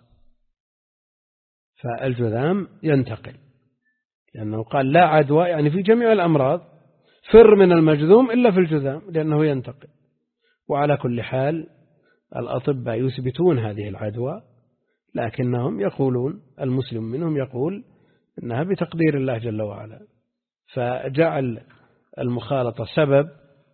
فالجذام ينتقل، لأنه قال لا عدوى يعني في جميع الأمراض فر من المجذوم إلا في الجذام لأنه ينتقل. وعلى كل حال الأطباء يثبتون هذه العدوى، لكنهم يقولون المسلم منهم يقول إنها بتقدير الله جل وعلا، فجعل المخالطة سبب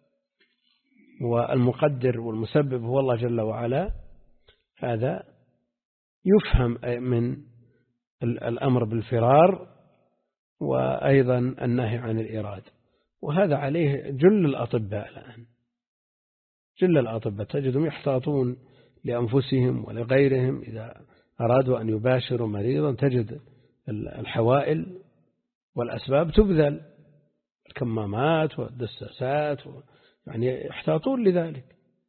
والمقدر والمسبب هو الله جل وعلا. هذا يفهم من الأمر بالفرار وأيضا النهي عن الإيراد، وهذا عليه جل الأطباء الآن. جل الأطباء تجدهم يحتاطون لأنفسهم ولغيرهم إذا أرادوا أن يباشروا مريضا، تجد الحوائل والأسباب تبذل، الكمامات والدساسات يعني يحتاطون لذلك.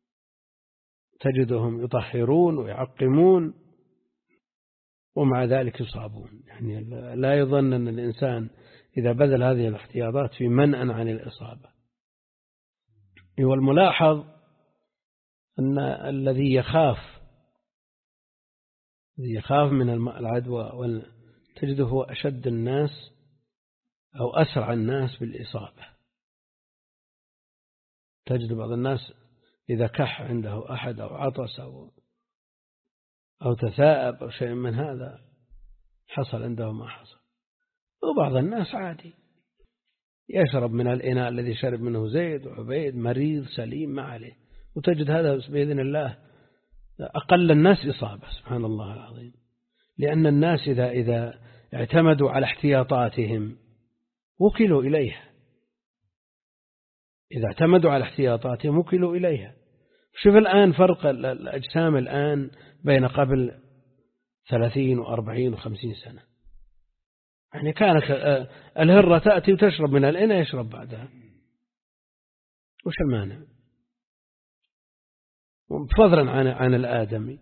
تجدهم يطهرون ويعقمون ومع ذلك يصابون. يعني لا يظن أن الإنسان إذا بذل هذه الاحتياطات في منع عن الإصابة. والملاحظ أن الذي يخاف من العدوى تجده هو أشد الناس أو أسرع الناس بالإصابة. تجد بعض الناس إذا كح عنده أحد أو عطس أو تثاءب أو شيء من هذا حصل عنده ما حصل. وبعض الناس عادي يشرب من الإناء الذي شرب منه زيد وعبيد مريض سليم ما عليه، وتجد هذا بإذن الله أقل الناس إصابة. سبحان الله العظيم. لأن الناس إذا اعتمدوا على احتياطاتهم وكلوا إليها. إذا اعتمدوا على احتياطاتهم وكلوا إليها. شوف الآن فرق الأجسام الآن بين قبل 30 و40 و50 سنة. يعني كانت الهرة تأتي وتشرب من الإناء يشرب بعدها، وش المانع؟ فضلا عن الآدمي.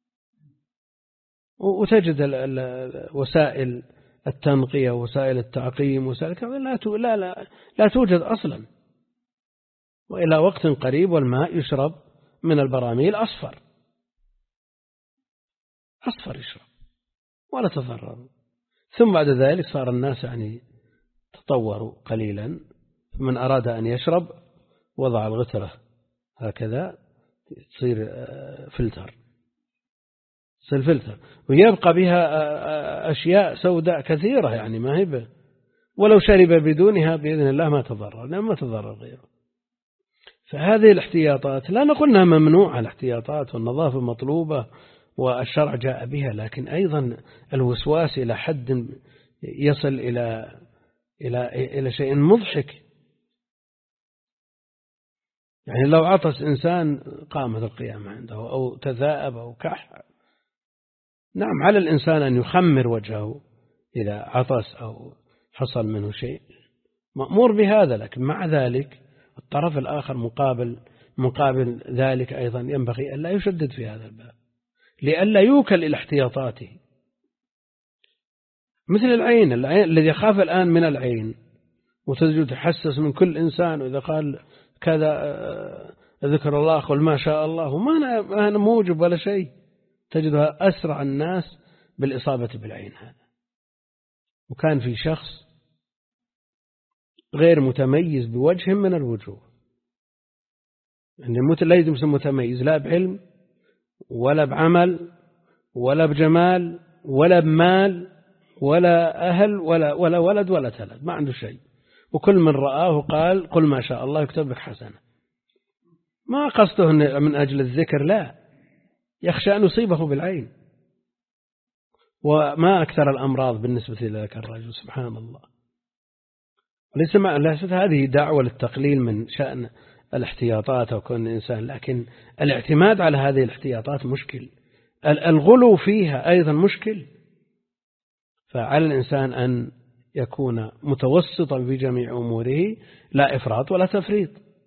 وتجد وسائل التنقية وسائل التعقيم وسائل لا توجد أصلا. وإلى وقت قريب والماء يشرب من البراميل أصفر يشرب ولا تضرر. ثم بعد ذلك صار الناس يعني تطوروا قليلا، فمن أراد أن يشرب وضع الغترة هكذا تصير فلتر ويبقى بها أشياء سوداء كثيرة، يعني ما هي ولو شرب بدونها بإذن الله ما تضرر، لأن ما تضرر غيره. فهذه الاحتياطات لا نقول أنها ممنوعة، الاحتياطات والنظافة مطلوبة والشرع جاء بها، لكن أيضا الوسواس إلى حد يصل إلى شيء مضحك. يعني لو عطس إنسان قامت القيامة عنده أو تذاءب أو كح نعم على الإنسان أن يخمر وجهه إذا عطس أو حصل منه شيء، مأمور بهذا، لكن مع ذلك الطرف الآخر مقابل ذلك أيضا ينبغي أن لا يشدد في هذا الباب لئلا يوكل إلى احتياطاته. مثل العين الذي يخاف الآن من العين وتجد تحسس من كل إنسان، وإذا قال كذا ذكر الله قل ما شاء الله، وما أنا موجب ولا شيء، تجدها أسرع الناس بالإصابة بالعين هذا. وكان في شخص غير متميز بوجه من الوجوه، يعني لا يمكن متميز لا بعلم ولا بعمل ولا بجمال ولا بمال ولا أهل ولا ولد ولا تلد، ما عنده شيء، وكل من رآه قال قل ما شاء الله يكتب لك حسنة. ما قصده من أجل الذكر، لا، يخشى أن يصيبه بالعين. وما أكثر الأمراض بالنسبة لذلك الرجل، سبحان الله. ليست هذه دعوة للتقليل من شأن الاحتياطات أو كون الإنسان، لكن الاعتماد على هذه الاحتياطات مشكل، الغلو فيها أيضا مشكل. فعلى الإنسان أن يكون متوسطا في جميع أموره، لا إفراط ولا تفريط.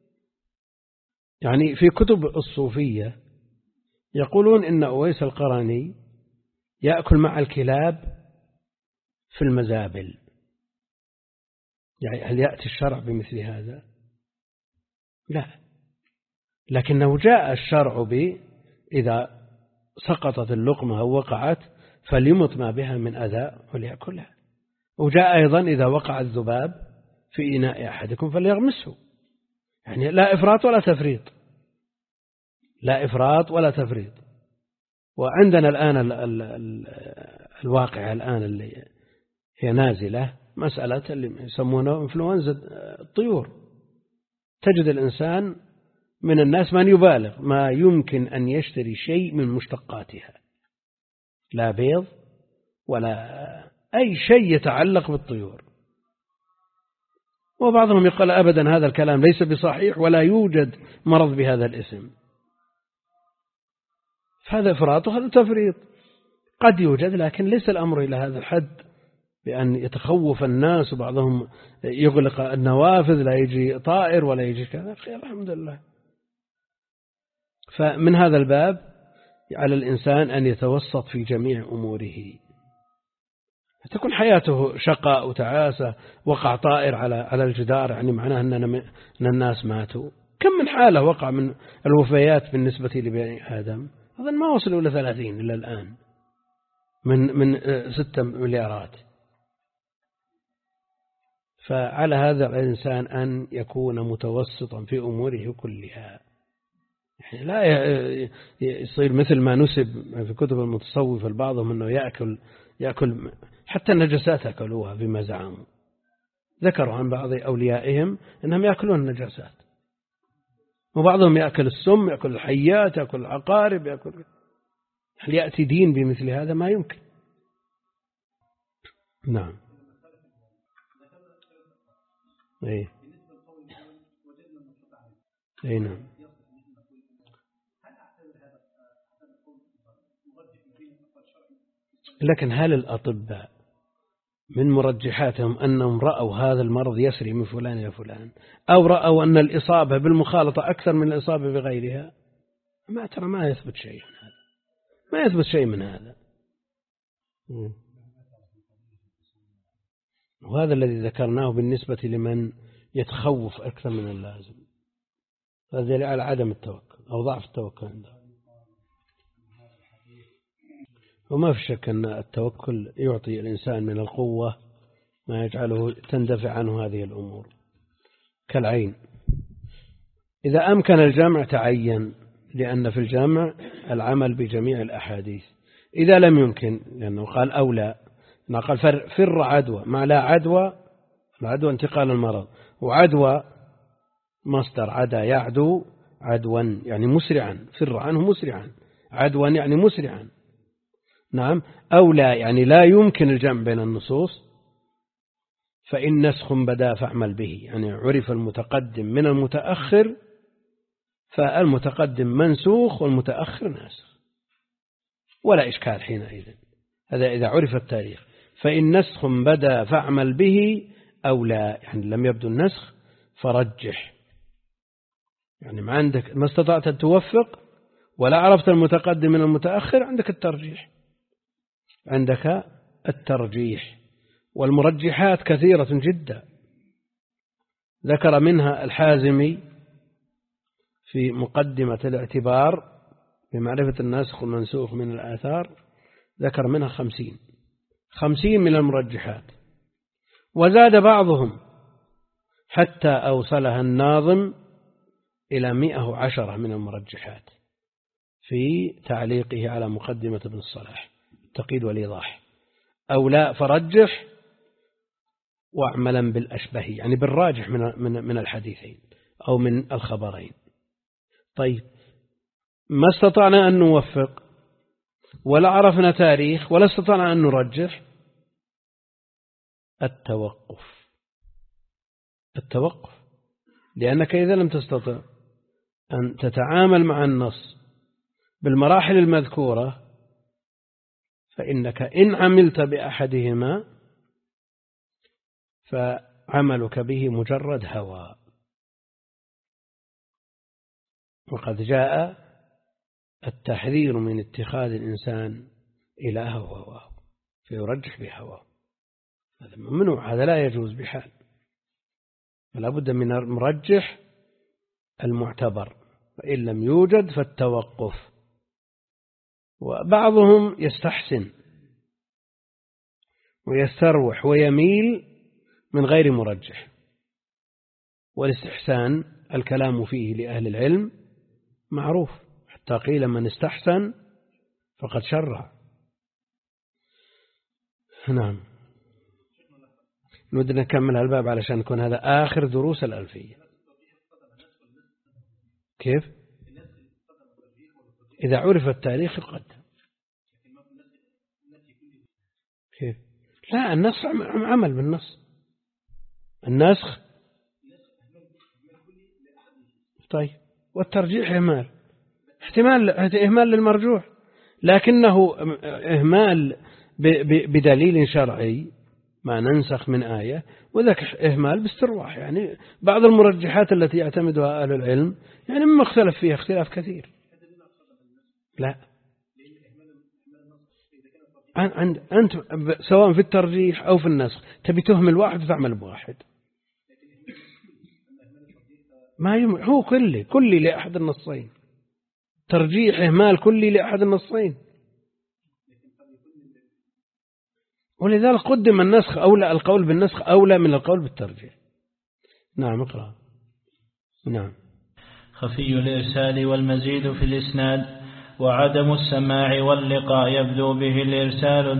يعني في كتب الصوفية يقولون إن أويس القرني يأكل مع الكلاب في المزابل. يعني هل يأتي الشرع بمثل هذا؟ لا، لكنه جاء الشرع إذا سقطت اللقمة أو وقعت فليمط ما بها من أذى وليأكلها. وجاء أيضا إذا وقع الذباب في إناء أحدكم فليغمسه. يعني لا إفراط ولا تفريط، لا إفراط ولا تفريط. وعندنا الآن الواقع الآن اللي هي نازلة، مسألة اللي يسمونه إنفلونزا الطيور. تجد الإنسان من الناس من يبالغ، ما يمكن أن يشتري شيء من مشتقاتها، لا بيض ولا أي شيء يتعلق بالطيور. وبعضهم يقول أبدا هذا الكلام ليس بصحيح ولا يوجد مرض بهذا الاسم. فهذا إفراط وهذا تفريط. قد يوجد، لكن ليس الأمر إلى هذا الحد بأن يتخوف الناس، وبعضهم يغلق النوافذ لا يجي طائر ولا يجي كذا. خير الحمد لله. فمن هذا الباب على الإنسان أن يتوسط في جميع أموره. تكون حياته شقاء وتعاسة، وقع طائر على الجدار، يعني معناه أن الناس ماتوا. كم من حالة وقع من الوفيات بالنسبة لبني آدم، أظن ما وصلوا إلى 30 إلى الآن من 6 مليارات. فعلى هذا الإنسان أن يكون متوسطا في أموره كلها، يعني لا يصير مثل ما نسب في كتب المتصوف البعضهم أنه يأكل حتى النجاسات أكلوها بما زعموا. ذكروا عن بعض أوليائهم أنهم يأكلون النجاسات، وبعضهم يأكل السم، يأكل الحيات، يأكل العقارب، هل يأتي دين بمثل هذا؟ ما يمكن. نعم. أي نعم. لكن هل الأطباء من مرجحاتهم أنهم رأوا هذا المرض يسري من فلان إلى فلان، أو رأوا أن الإصابة بالمخالطة أكثر من الإصابة بغيرها؟ ما يثبت شيء من هذا، ما يثبت شيء من هذا. وهذا الذي ذكرناه بالنسبة لمن يتخوف أكثر من اللازم، هذا دليل على عدم التوكل أو ضعف التوكل عنده. وما في شك أن التوكل يعطي الإنسان من القوة ما يجعله تندفع عنه هذه الأمور، كالعين إذا أمكن الجمع تعين، لأن في الجمع العمل بجميع الأحاديث. إذا لم يمكن، لأنه قال أولى، قال فر عدوى مع لا عدوى، العدوى انتقال المرض، وعدوى مصدر عدا يعدو عدوا يعني مسرعا، فر عنه مسرعا، عدوا يعني مسرعا. نعم. أولى يعني لا يمكن الجمع بين النصوص، فإن نسخ بدا فاعمل به، يعني عرف المتقدم من المتأخر، فالمتقدم منسوخ والمتأخر ناسخ. ولا إشكال حينئذ. هذا إذا عرف التاريخ. فإن نسخ بدأ فاعمل به أو لا، يعني لم يبدو النسخ فرجح، يعني ما عندك ما استطعت أن توفق ولا عرفت المتقدم من المتأخر، عندك الترجيح، عندك الترجيح. والمرجحات كثيرة جدا، ذكر منها الحازمي في مقدمة الاعتبار بمعرفة الناسخ والمنسوخ من الآثار، ذكر منها 50 من المرجحات، وزاد بعضهم حتى أوصلها الناظم إلى 110 من المرجحات في تعليقه على مقدمة ابن الصلاح التقييد والإيضاح. أو لا فرجح واعملا بالأشبه، يعني بالراجح من الحديثين أو من الخبرين. طيب ما استطعنا أن نوفق ولا عرفنا تاريخ ولا استطعنا أن نرجح، التوقف، لأنك إذا لم تستطع أن تتعامل مع النص بالمراحل المذكورة فإنك إن عملت بأحدهما فعملك به مجرد هوى. وقد جاء التحذير من اتخاذ الإنسان إلهه هواه فيرجح بهواه، هذا ممنوع، هذا لا يجوز بحال، فلا بد من المرجح المعتبر، وإن لم يوجد فالتوقف. وبعضهم يستحسن ويستروح ويميل من غير مرجح، والاستحسان الكلام فيه لأهل العلم معروف، حتى قيل من استحسن فقد شرع. نعم، نود نكمل الباب علشان يكون هذا آخر دروس الألفية. كيف؟ إذا عرف التاريخ يقدم. كيف؟ لا، النسخ عمل بالنص، النسخ طيب، والترجيح إهمال للمرجوح، لكنه إهمال بدليل شرعي، ما ننسخ من آية، وذاك إهمال باسترواح. يعني بعض المرجحات التي يعتمدها أهل العلم يعني مما اختلف فيها اختلاف كثير. لا، أنت سواء في الترجيح أو في النسخ تبي تهمل واحد وتعمل بواحد، ما هو كلي لأحد النصين، ترجيح إهمال كلي لأحد النصين، ولذلك قدم النسخ أولى، القول بالنسخ أولى من القول بالترجيح. نعم، اقرأ. نعم. خفي الإرسال والمزيد في الإسناد وعدم السماع واللقاء يبدو به الإرسال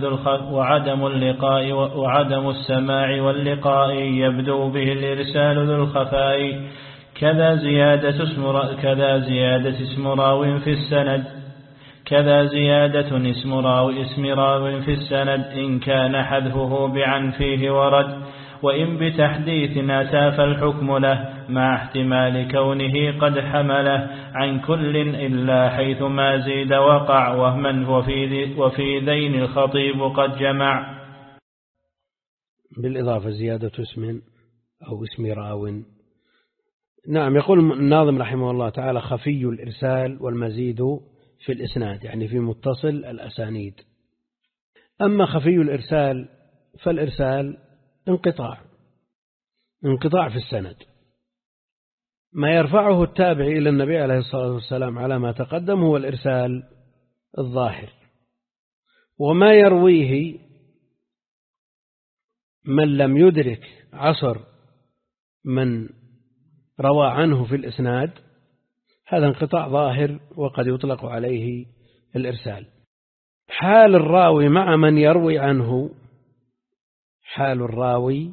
وعدم السماع واللقاء يبدو به الإرسال ذو الخفاء. كذا زيادة اسم راو في السند، كذا زيادة اسم راو في السند إن كان حذفه بعن فيه ورد، وإن بتحديث أتى فالحكم له مع احتمال كونه قد حمله عن كل إلا حيث ما زيد وقع وهما وفي ذين الخطيب قد جمع. بالإضافة زيادة اسم أو اسم راو. نعم، يقول الناظم رحمه الله تعالى: خفي الإرسال والمزيد في الإسناد، يعني في متصل الأسانيد. أما خفي الإرسال فالإرسال انقطاع في السند، ما يرفعه التابع إلى النبي عليه الصلاة والسلام على ما تقدم هو الإرسال الظاهر، وما يرويه من لم يدرك عصر من روى عنه في الإسناد هذا انقطاع ظاهر وقد يطلق عليه الإرسال. حال الراوي مع من يروي عنه، حال الراوي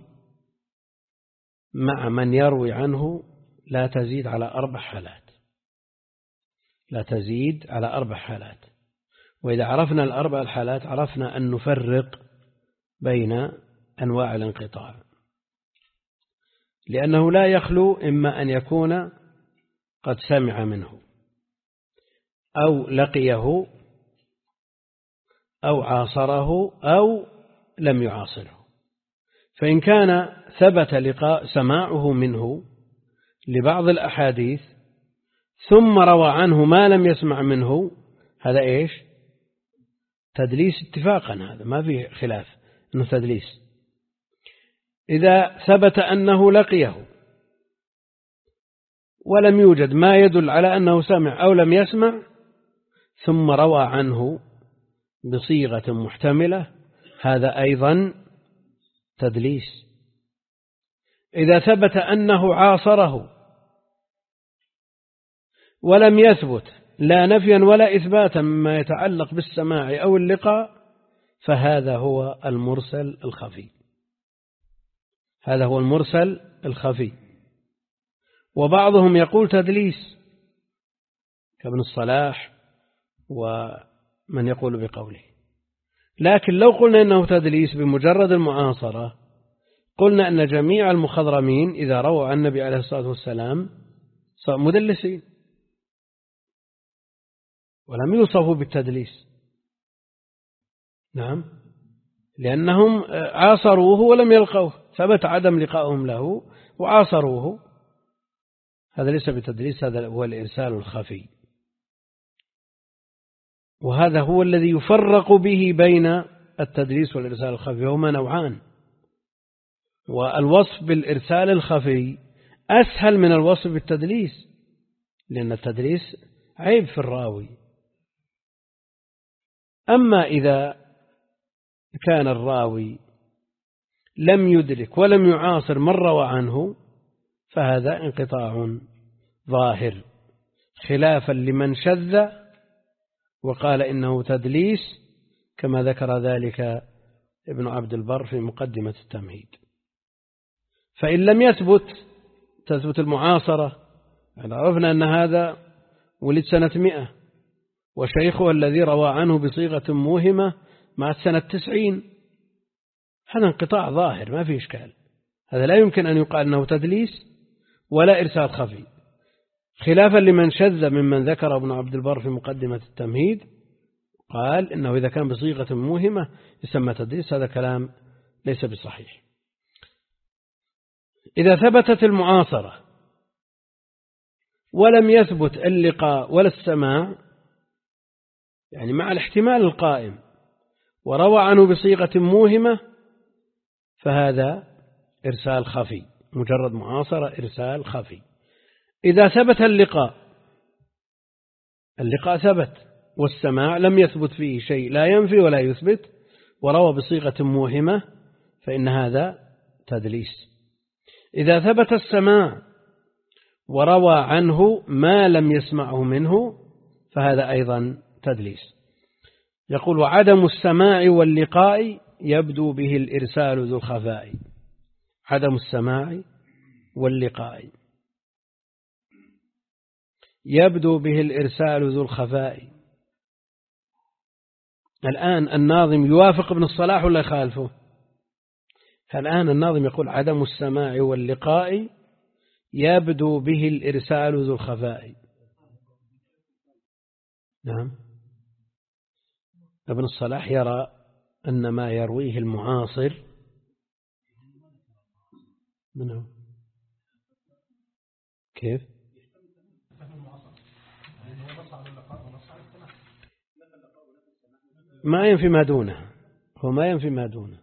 مع من يروي عنه لا تزيد على 4 حالات، لا تزيد على 4 حالات. وإذا عرفنا ال4 الحالات عرفنا أن نفرق بين أنواع الانقطاع، لأنه لا يخلو إما أن يكون قد سمع منه أو لقيه أو عاصره أو لم يعاصره. فإن كان ثبت سماعه منه لبعض الأحاديث ثم روى عنه ما لم يسمع منه، هذا إيش؟ تدليس اتفاقا، هذا ما فيه خلاف أنه تدليس. إذا ثبت أنه لقيه ولم يوجد ما يدل على أنه سمع أو لم يسمع ثم روى عنه بصيغة محتملة، هذا أيضا تدليس. إذا ثبت أنه عاصره ولم يثبت لا نفيا ولا إثباتا مما يتعلق بالسماع أو اللقاء، فهذا هو المرسل الخفي. هذا هو المرسل الخفي. وبعضهم يقول تدليس كابن الصلاح ومن يقول بقوله. لكن لو قلنا إنه تدليس بمجرد المعاصرة قلنا أن جميع المخضرمين إذا رووا عن النبي عليه الصلاة والسلام مدلسين ولم يوصفوا بالتدليس. نعم، لأنهم عاصروه ولم يلقوه، ثبت عدم لقائهم له وعاصروه، هذا ليس بتدليس، هذا هو الإرسال الخفي. وهذا هو الذي يفرق به بين التدليس والإرسال الخفي، هما نوعان. والوصف بالإرسال الخفي أسهل من الوصف بالتدليس، لأن التدليس عيب في الراوي. أما إذا كان الراوي لم يدرك ولم يعاصر من روى عنه فهذا انقطاع ظاهر، خلافا لمن شذ وقال إنه تدليس، كما ذكر ذلك ابن عبد البر في مقدمة التمهيد. فإن لم تثبت المعاصرة، يعني عرفنا أن هذا ولد سنة 100 وشيخه الذي روى عنه بصيغة موهمة مات سنة 90، هذا انقطاع ظاهر ما فيه إشكال، هذا لا يمكن أن يقال أنه تدليس ولا إرسال خفي، خلافا لمن شذ ممن ذكر ابن عبد البر في مقدمة التمهيد، قال إنه إذا كان بصيغة موهمة يسمى تدليس، هذا كلام ليس بصحيح. إذا ثبتت المعاصرة ولم يثبت اللقاء ولا السماع، يعني مع الاحتمال القائم، وروى عنه بصيغة موهمة، فهذا إرسال خفي، مجرد معاصرة إرسال خفي. إذا ثبت اللقاء ثبت، والسماع لم يثبت فيه شيء لا ينفي ولا يثبت، وروى بصيغة موهمة، فإن هذا تدليس. إذا ثبت السماع وروى عنه ما لم يسمعه منه، فهذا أيضا تدليس. يقول: وعدم السماع واللقاء يبدو به الإرسال ذو الخفاء. عدم السماع واللقاء يبدو به الإرسال ذو الخفاء. الآن الناظم يوافق ابن الصلاح ولا يخالفه؟ الآن الناظم يقول: عدم السماع واللقاء يبدو به الإرسال ذو الخفاء. نعم، ابن الصلاح يرى أن ما يرويه المعاصر منه. كيف؟ ما ينفي ما دونه، هو ما ينفي ما دونه.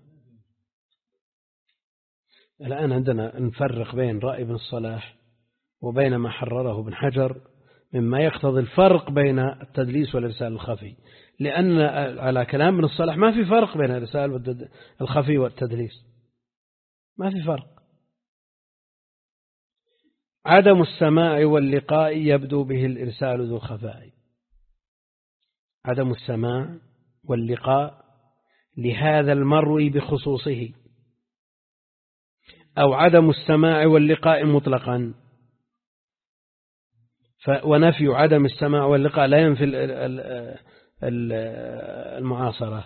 الآن عندنا نفرق بين رأي ابن الصلاح وبين ما حرره ابن حجر مما يقتضي الفرق بين التدليس والإرسال الخفي، لأن على كلام ابن الصلاح ما في فرق بين الإرسال الخفي والتدليس، ما في فرق. عدم السماع واللقاء يبدو به الإرسال ذو الخفاء. عدم السماع واللقاء لهذا المروي بخصوصه، أو عدم السماع واللقاء مطلقا. ونفي عدم السماع واللقاء لا ينفي المعاصرة.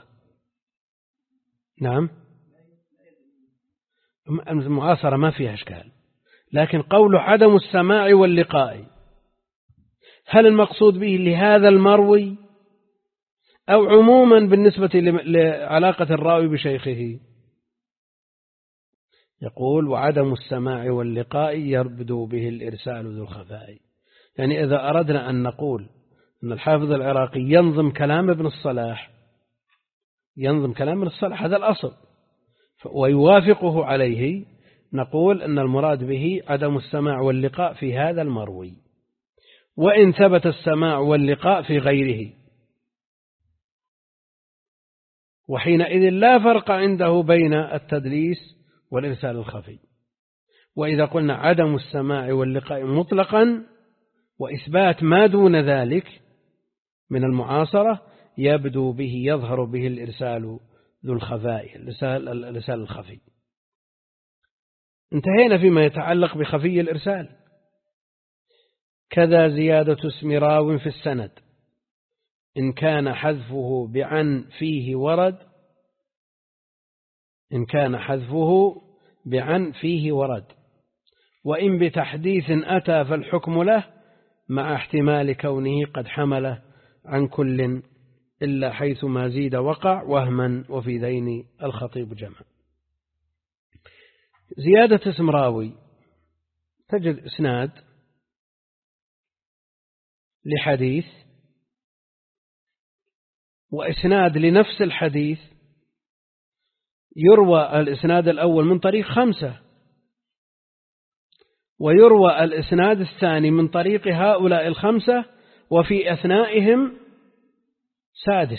نعم، المعاصرة ما فيها إشكال، لكن قول عدم السماع واللقاء هل المقصود به لهذا المروي أو عموما بالنسبة لعلاقة الراوي بشيخه. يقول وعدم السماع واللقاء يبدو به الإرسال ذو الخفاء. يعني إذا أردنا أن نقول أن الحافظ العراقي ينظم كلام ابن الصلاح، هذا الأصل، ويوافقه عليه، نقول أن المراد به عدم السماع واللقاء في هذا المروي، وإن ثبت السماع واللقاء في غيره، وحينئذ لا فرق عنده بين التدليس والإرسال الخفي. وإذا قلنا عدم السماع واللقاء مطلقا وإثبات ما دون ذلك من المعاصرة يبدو به، يظهر به الإرسال ذو الخفاء، الإرسال الخفي. انتهينا فيما يتعلق بخفي الإرسال. كذا زيادة اسم راو في السند إن كان حذفه بعن فيه ورد، وإن بتحديث أتى فالحكم له مع احتمال كونه قد حمله عن كل إلا حيث ما زيد وقع وهما، وفي ذين الخطيب جمع. زيادة اسم راوي، تجد إسناد لحديث وإسناد لنفس الحديث، يروى الإسناد الأول من طريق 5، ويروى الإسناد الثاني من طريق هؤلاء 5، وفي أثنائهم 6.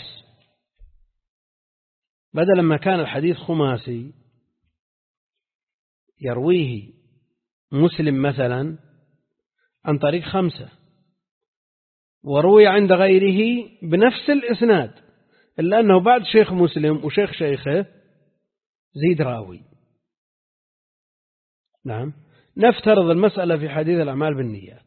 بدل ما كان الحديث خماسي يرويه مسلم مثلا عن طريق 5، وروي عند غيره بنفس الإسناد، إلا أنه بعد شيخ مسلم وشيخ شيخه زيد راوي. نعم. نفترض المسألة في حديث الأعمال بالنيات.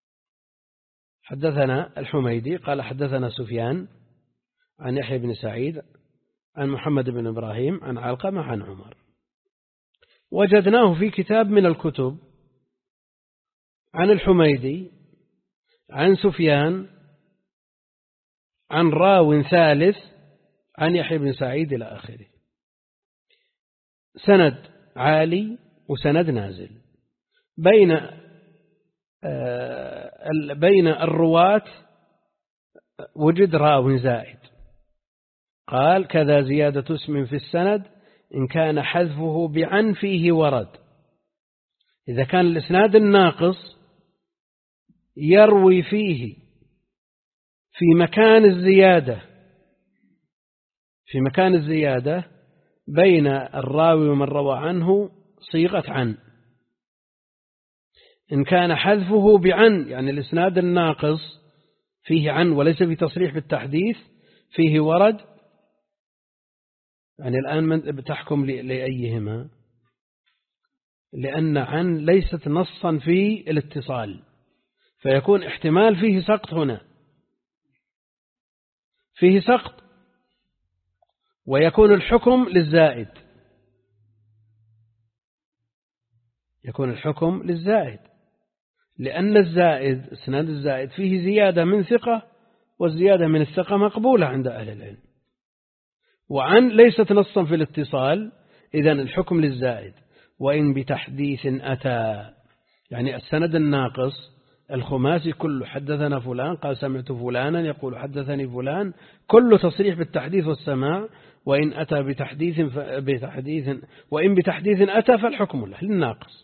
حدثنا الحميدي قال حدثنا سفيان عن يحيى بن سعيد عن محمد بن إبراهيم عن علقمة عن عمر. وجدناه في كتاب من الكتب عن الحميدي عن سفيان عن راو ثالث عن يحيى بن سعيد إلى آخره. سند عالي وسند نازل، بين الرواة وجد راو زائد. قال كذا زيادة اسم في السند إن كان حذفه بعن فيه ورد. إذا كان الإسناد الناقص يروي فيه في مكان الزيادة بين الراوي ومن روى عنه صيغة عن. إن كان حذفه بعن، يعني الإسناد الناقص فيه عن وليس في تصريح بالتحديث، فيه ورد، يعني الآن من بتحكم لأيهما؟ لأن عن ليست نصا في الاتصال، فيكون احتمال فيه سقط، هنا فيه سقط، ويكون الحكم للزائد، لأن الزائد، اسناد الزائد فيه زيادة من ثقة، والزيادة من الثقة مقبولة عند أهل العلم، وعن ليست نصا في الاتصال، إذن الحكم للزائد. وإن بتحديث أتى، يعني السند الناقص الخماسي كله حدثنا فلان قال سمعت فلانا يقول حدثني فلان، كله تصريح بالتحديث والسماع. وإن أتى وإن بتحديث أتى فالحكم له للناقص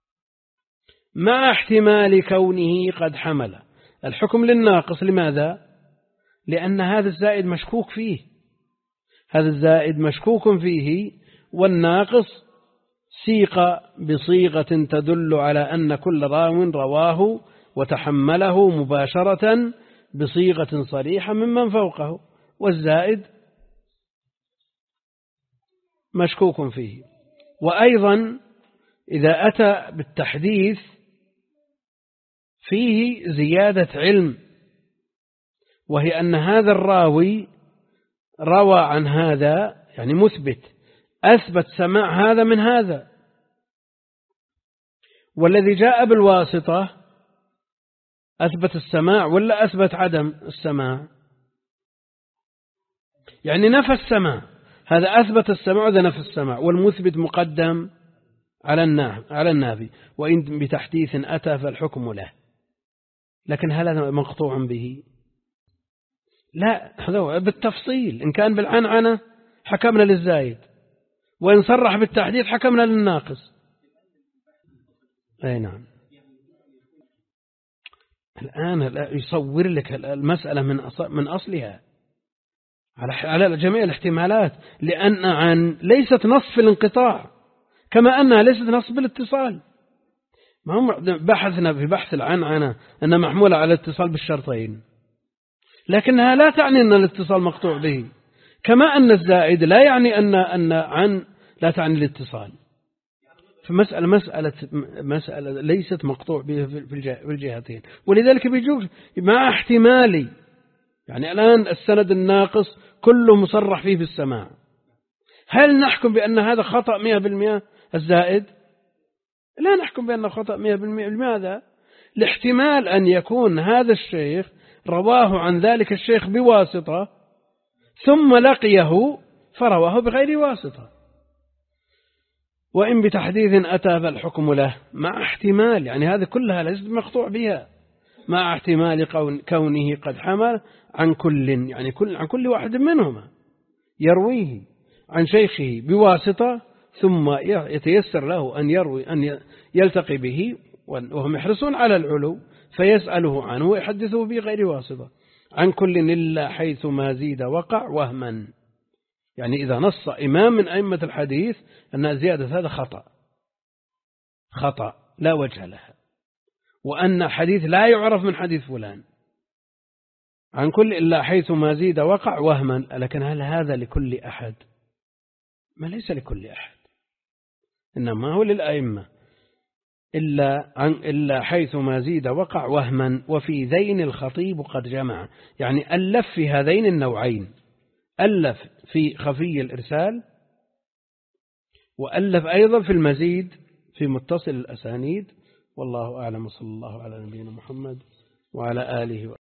مع احتمال كونه قد حمل. الحكم للناقص لماذا؟ لأن هذا الزائد مشكوك فيه، والناقص سيق بصيغة تدل على أن كل راو رواه وتحمله مباشرة بصيغة صريحة ممن فوقه، والزائد مشكوك فيه. وأيضا إذا أتى بالتحديث فيه زيادة علم، وهي أن هذا الراوي روى عن هذا، يعني أثبت سماع هذا من هذا، والذي جاء بالواسطة أثبت السماع ولا أثبت عدم السماع؟ يعني نفى السماع، هذا أثبت السماع وهذا نفى السماع، والمثبت مقدم على النافي، وإن بتحديث أتى فالحكم له. لكن هل هذا مقطوع به؟ لا، هذا بالتفصيل. إن كان بالعنعنة حكمنا للزايد، وإن صرح بالتحديث حكمنا للناقص. أي نعم. الآن يصور لك المسألة من أصلها على جميع الاحتمالات، لأن عن ليست نص في الانقطاع كما أنها ليست نص بالاتصال. ما هم بحثنا في بحث العنعنة أنها محمولة على الاتصال بالشرطين، لكنها لا تعني أن الاتصال مقطوع به، كما أن الزائد لا يعني أن عن لا تعني الاتصال. فمسألة ليست مقطوع به في الجهتين، ولذلك بيجوز مع احتمالي. يعني الآن السند الناقص كله مصرح فيه بالسماع، هل نحكم بأن هذا خطأ 100% الزائد؟ لا نحكم بأنه خطأ 100%. لماذا؟ لاحتمال أن يكون هذا الشيخ رواه عن ذلك الشيخ بواسطة ثم لقيه فرواه بغير واسطة. وإن بتحديث أتى فالحكم له مع احتمال، يعني هذه كلها ليست مقطوع بها، مع احتمال كونه قد حمل عن كل، يعني عن كل واحد منهما يرويه عن شيخه بواسطة، ثم يتيسر له أن يلتقي به وهم يحرصون على العلو فيسأله عنه ويحدثه بغير واسطة عن كل إلا حيث ما زيد وقع وهما. يعني إذا نص إمام من أئمة الحديث أن زيادة هذا خطأ لا وجه لها، وأن حديث لا يعرف من حديث فلان عن كل إلا حيث ما زيد وقع وهما، لكن هل هذا لكل أحد؟ ما ليس لكل أحد، إنما هو للأئمة. إلا حيث ما زيد وقع وهما، وفي ذين الخطيب قد جمع. يعني ألف في هذين النوعين، ألف في خفي الإرسال، وألف أيضا في المزيد في متصل الأسانيد. والله أعلم، صلى الله على نبينا محمد وعلى آله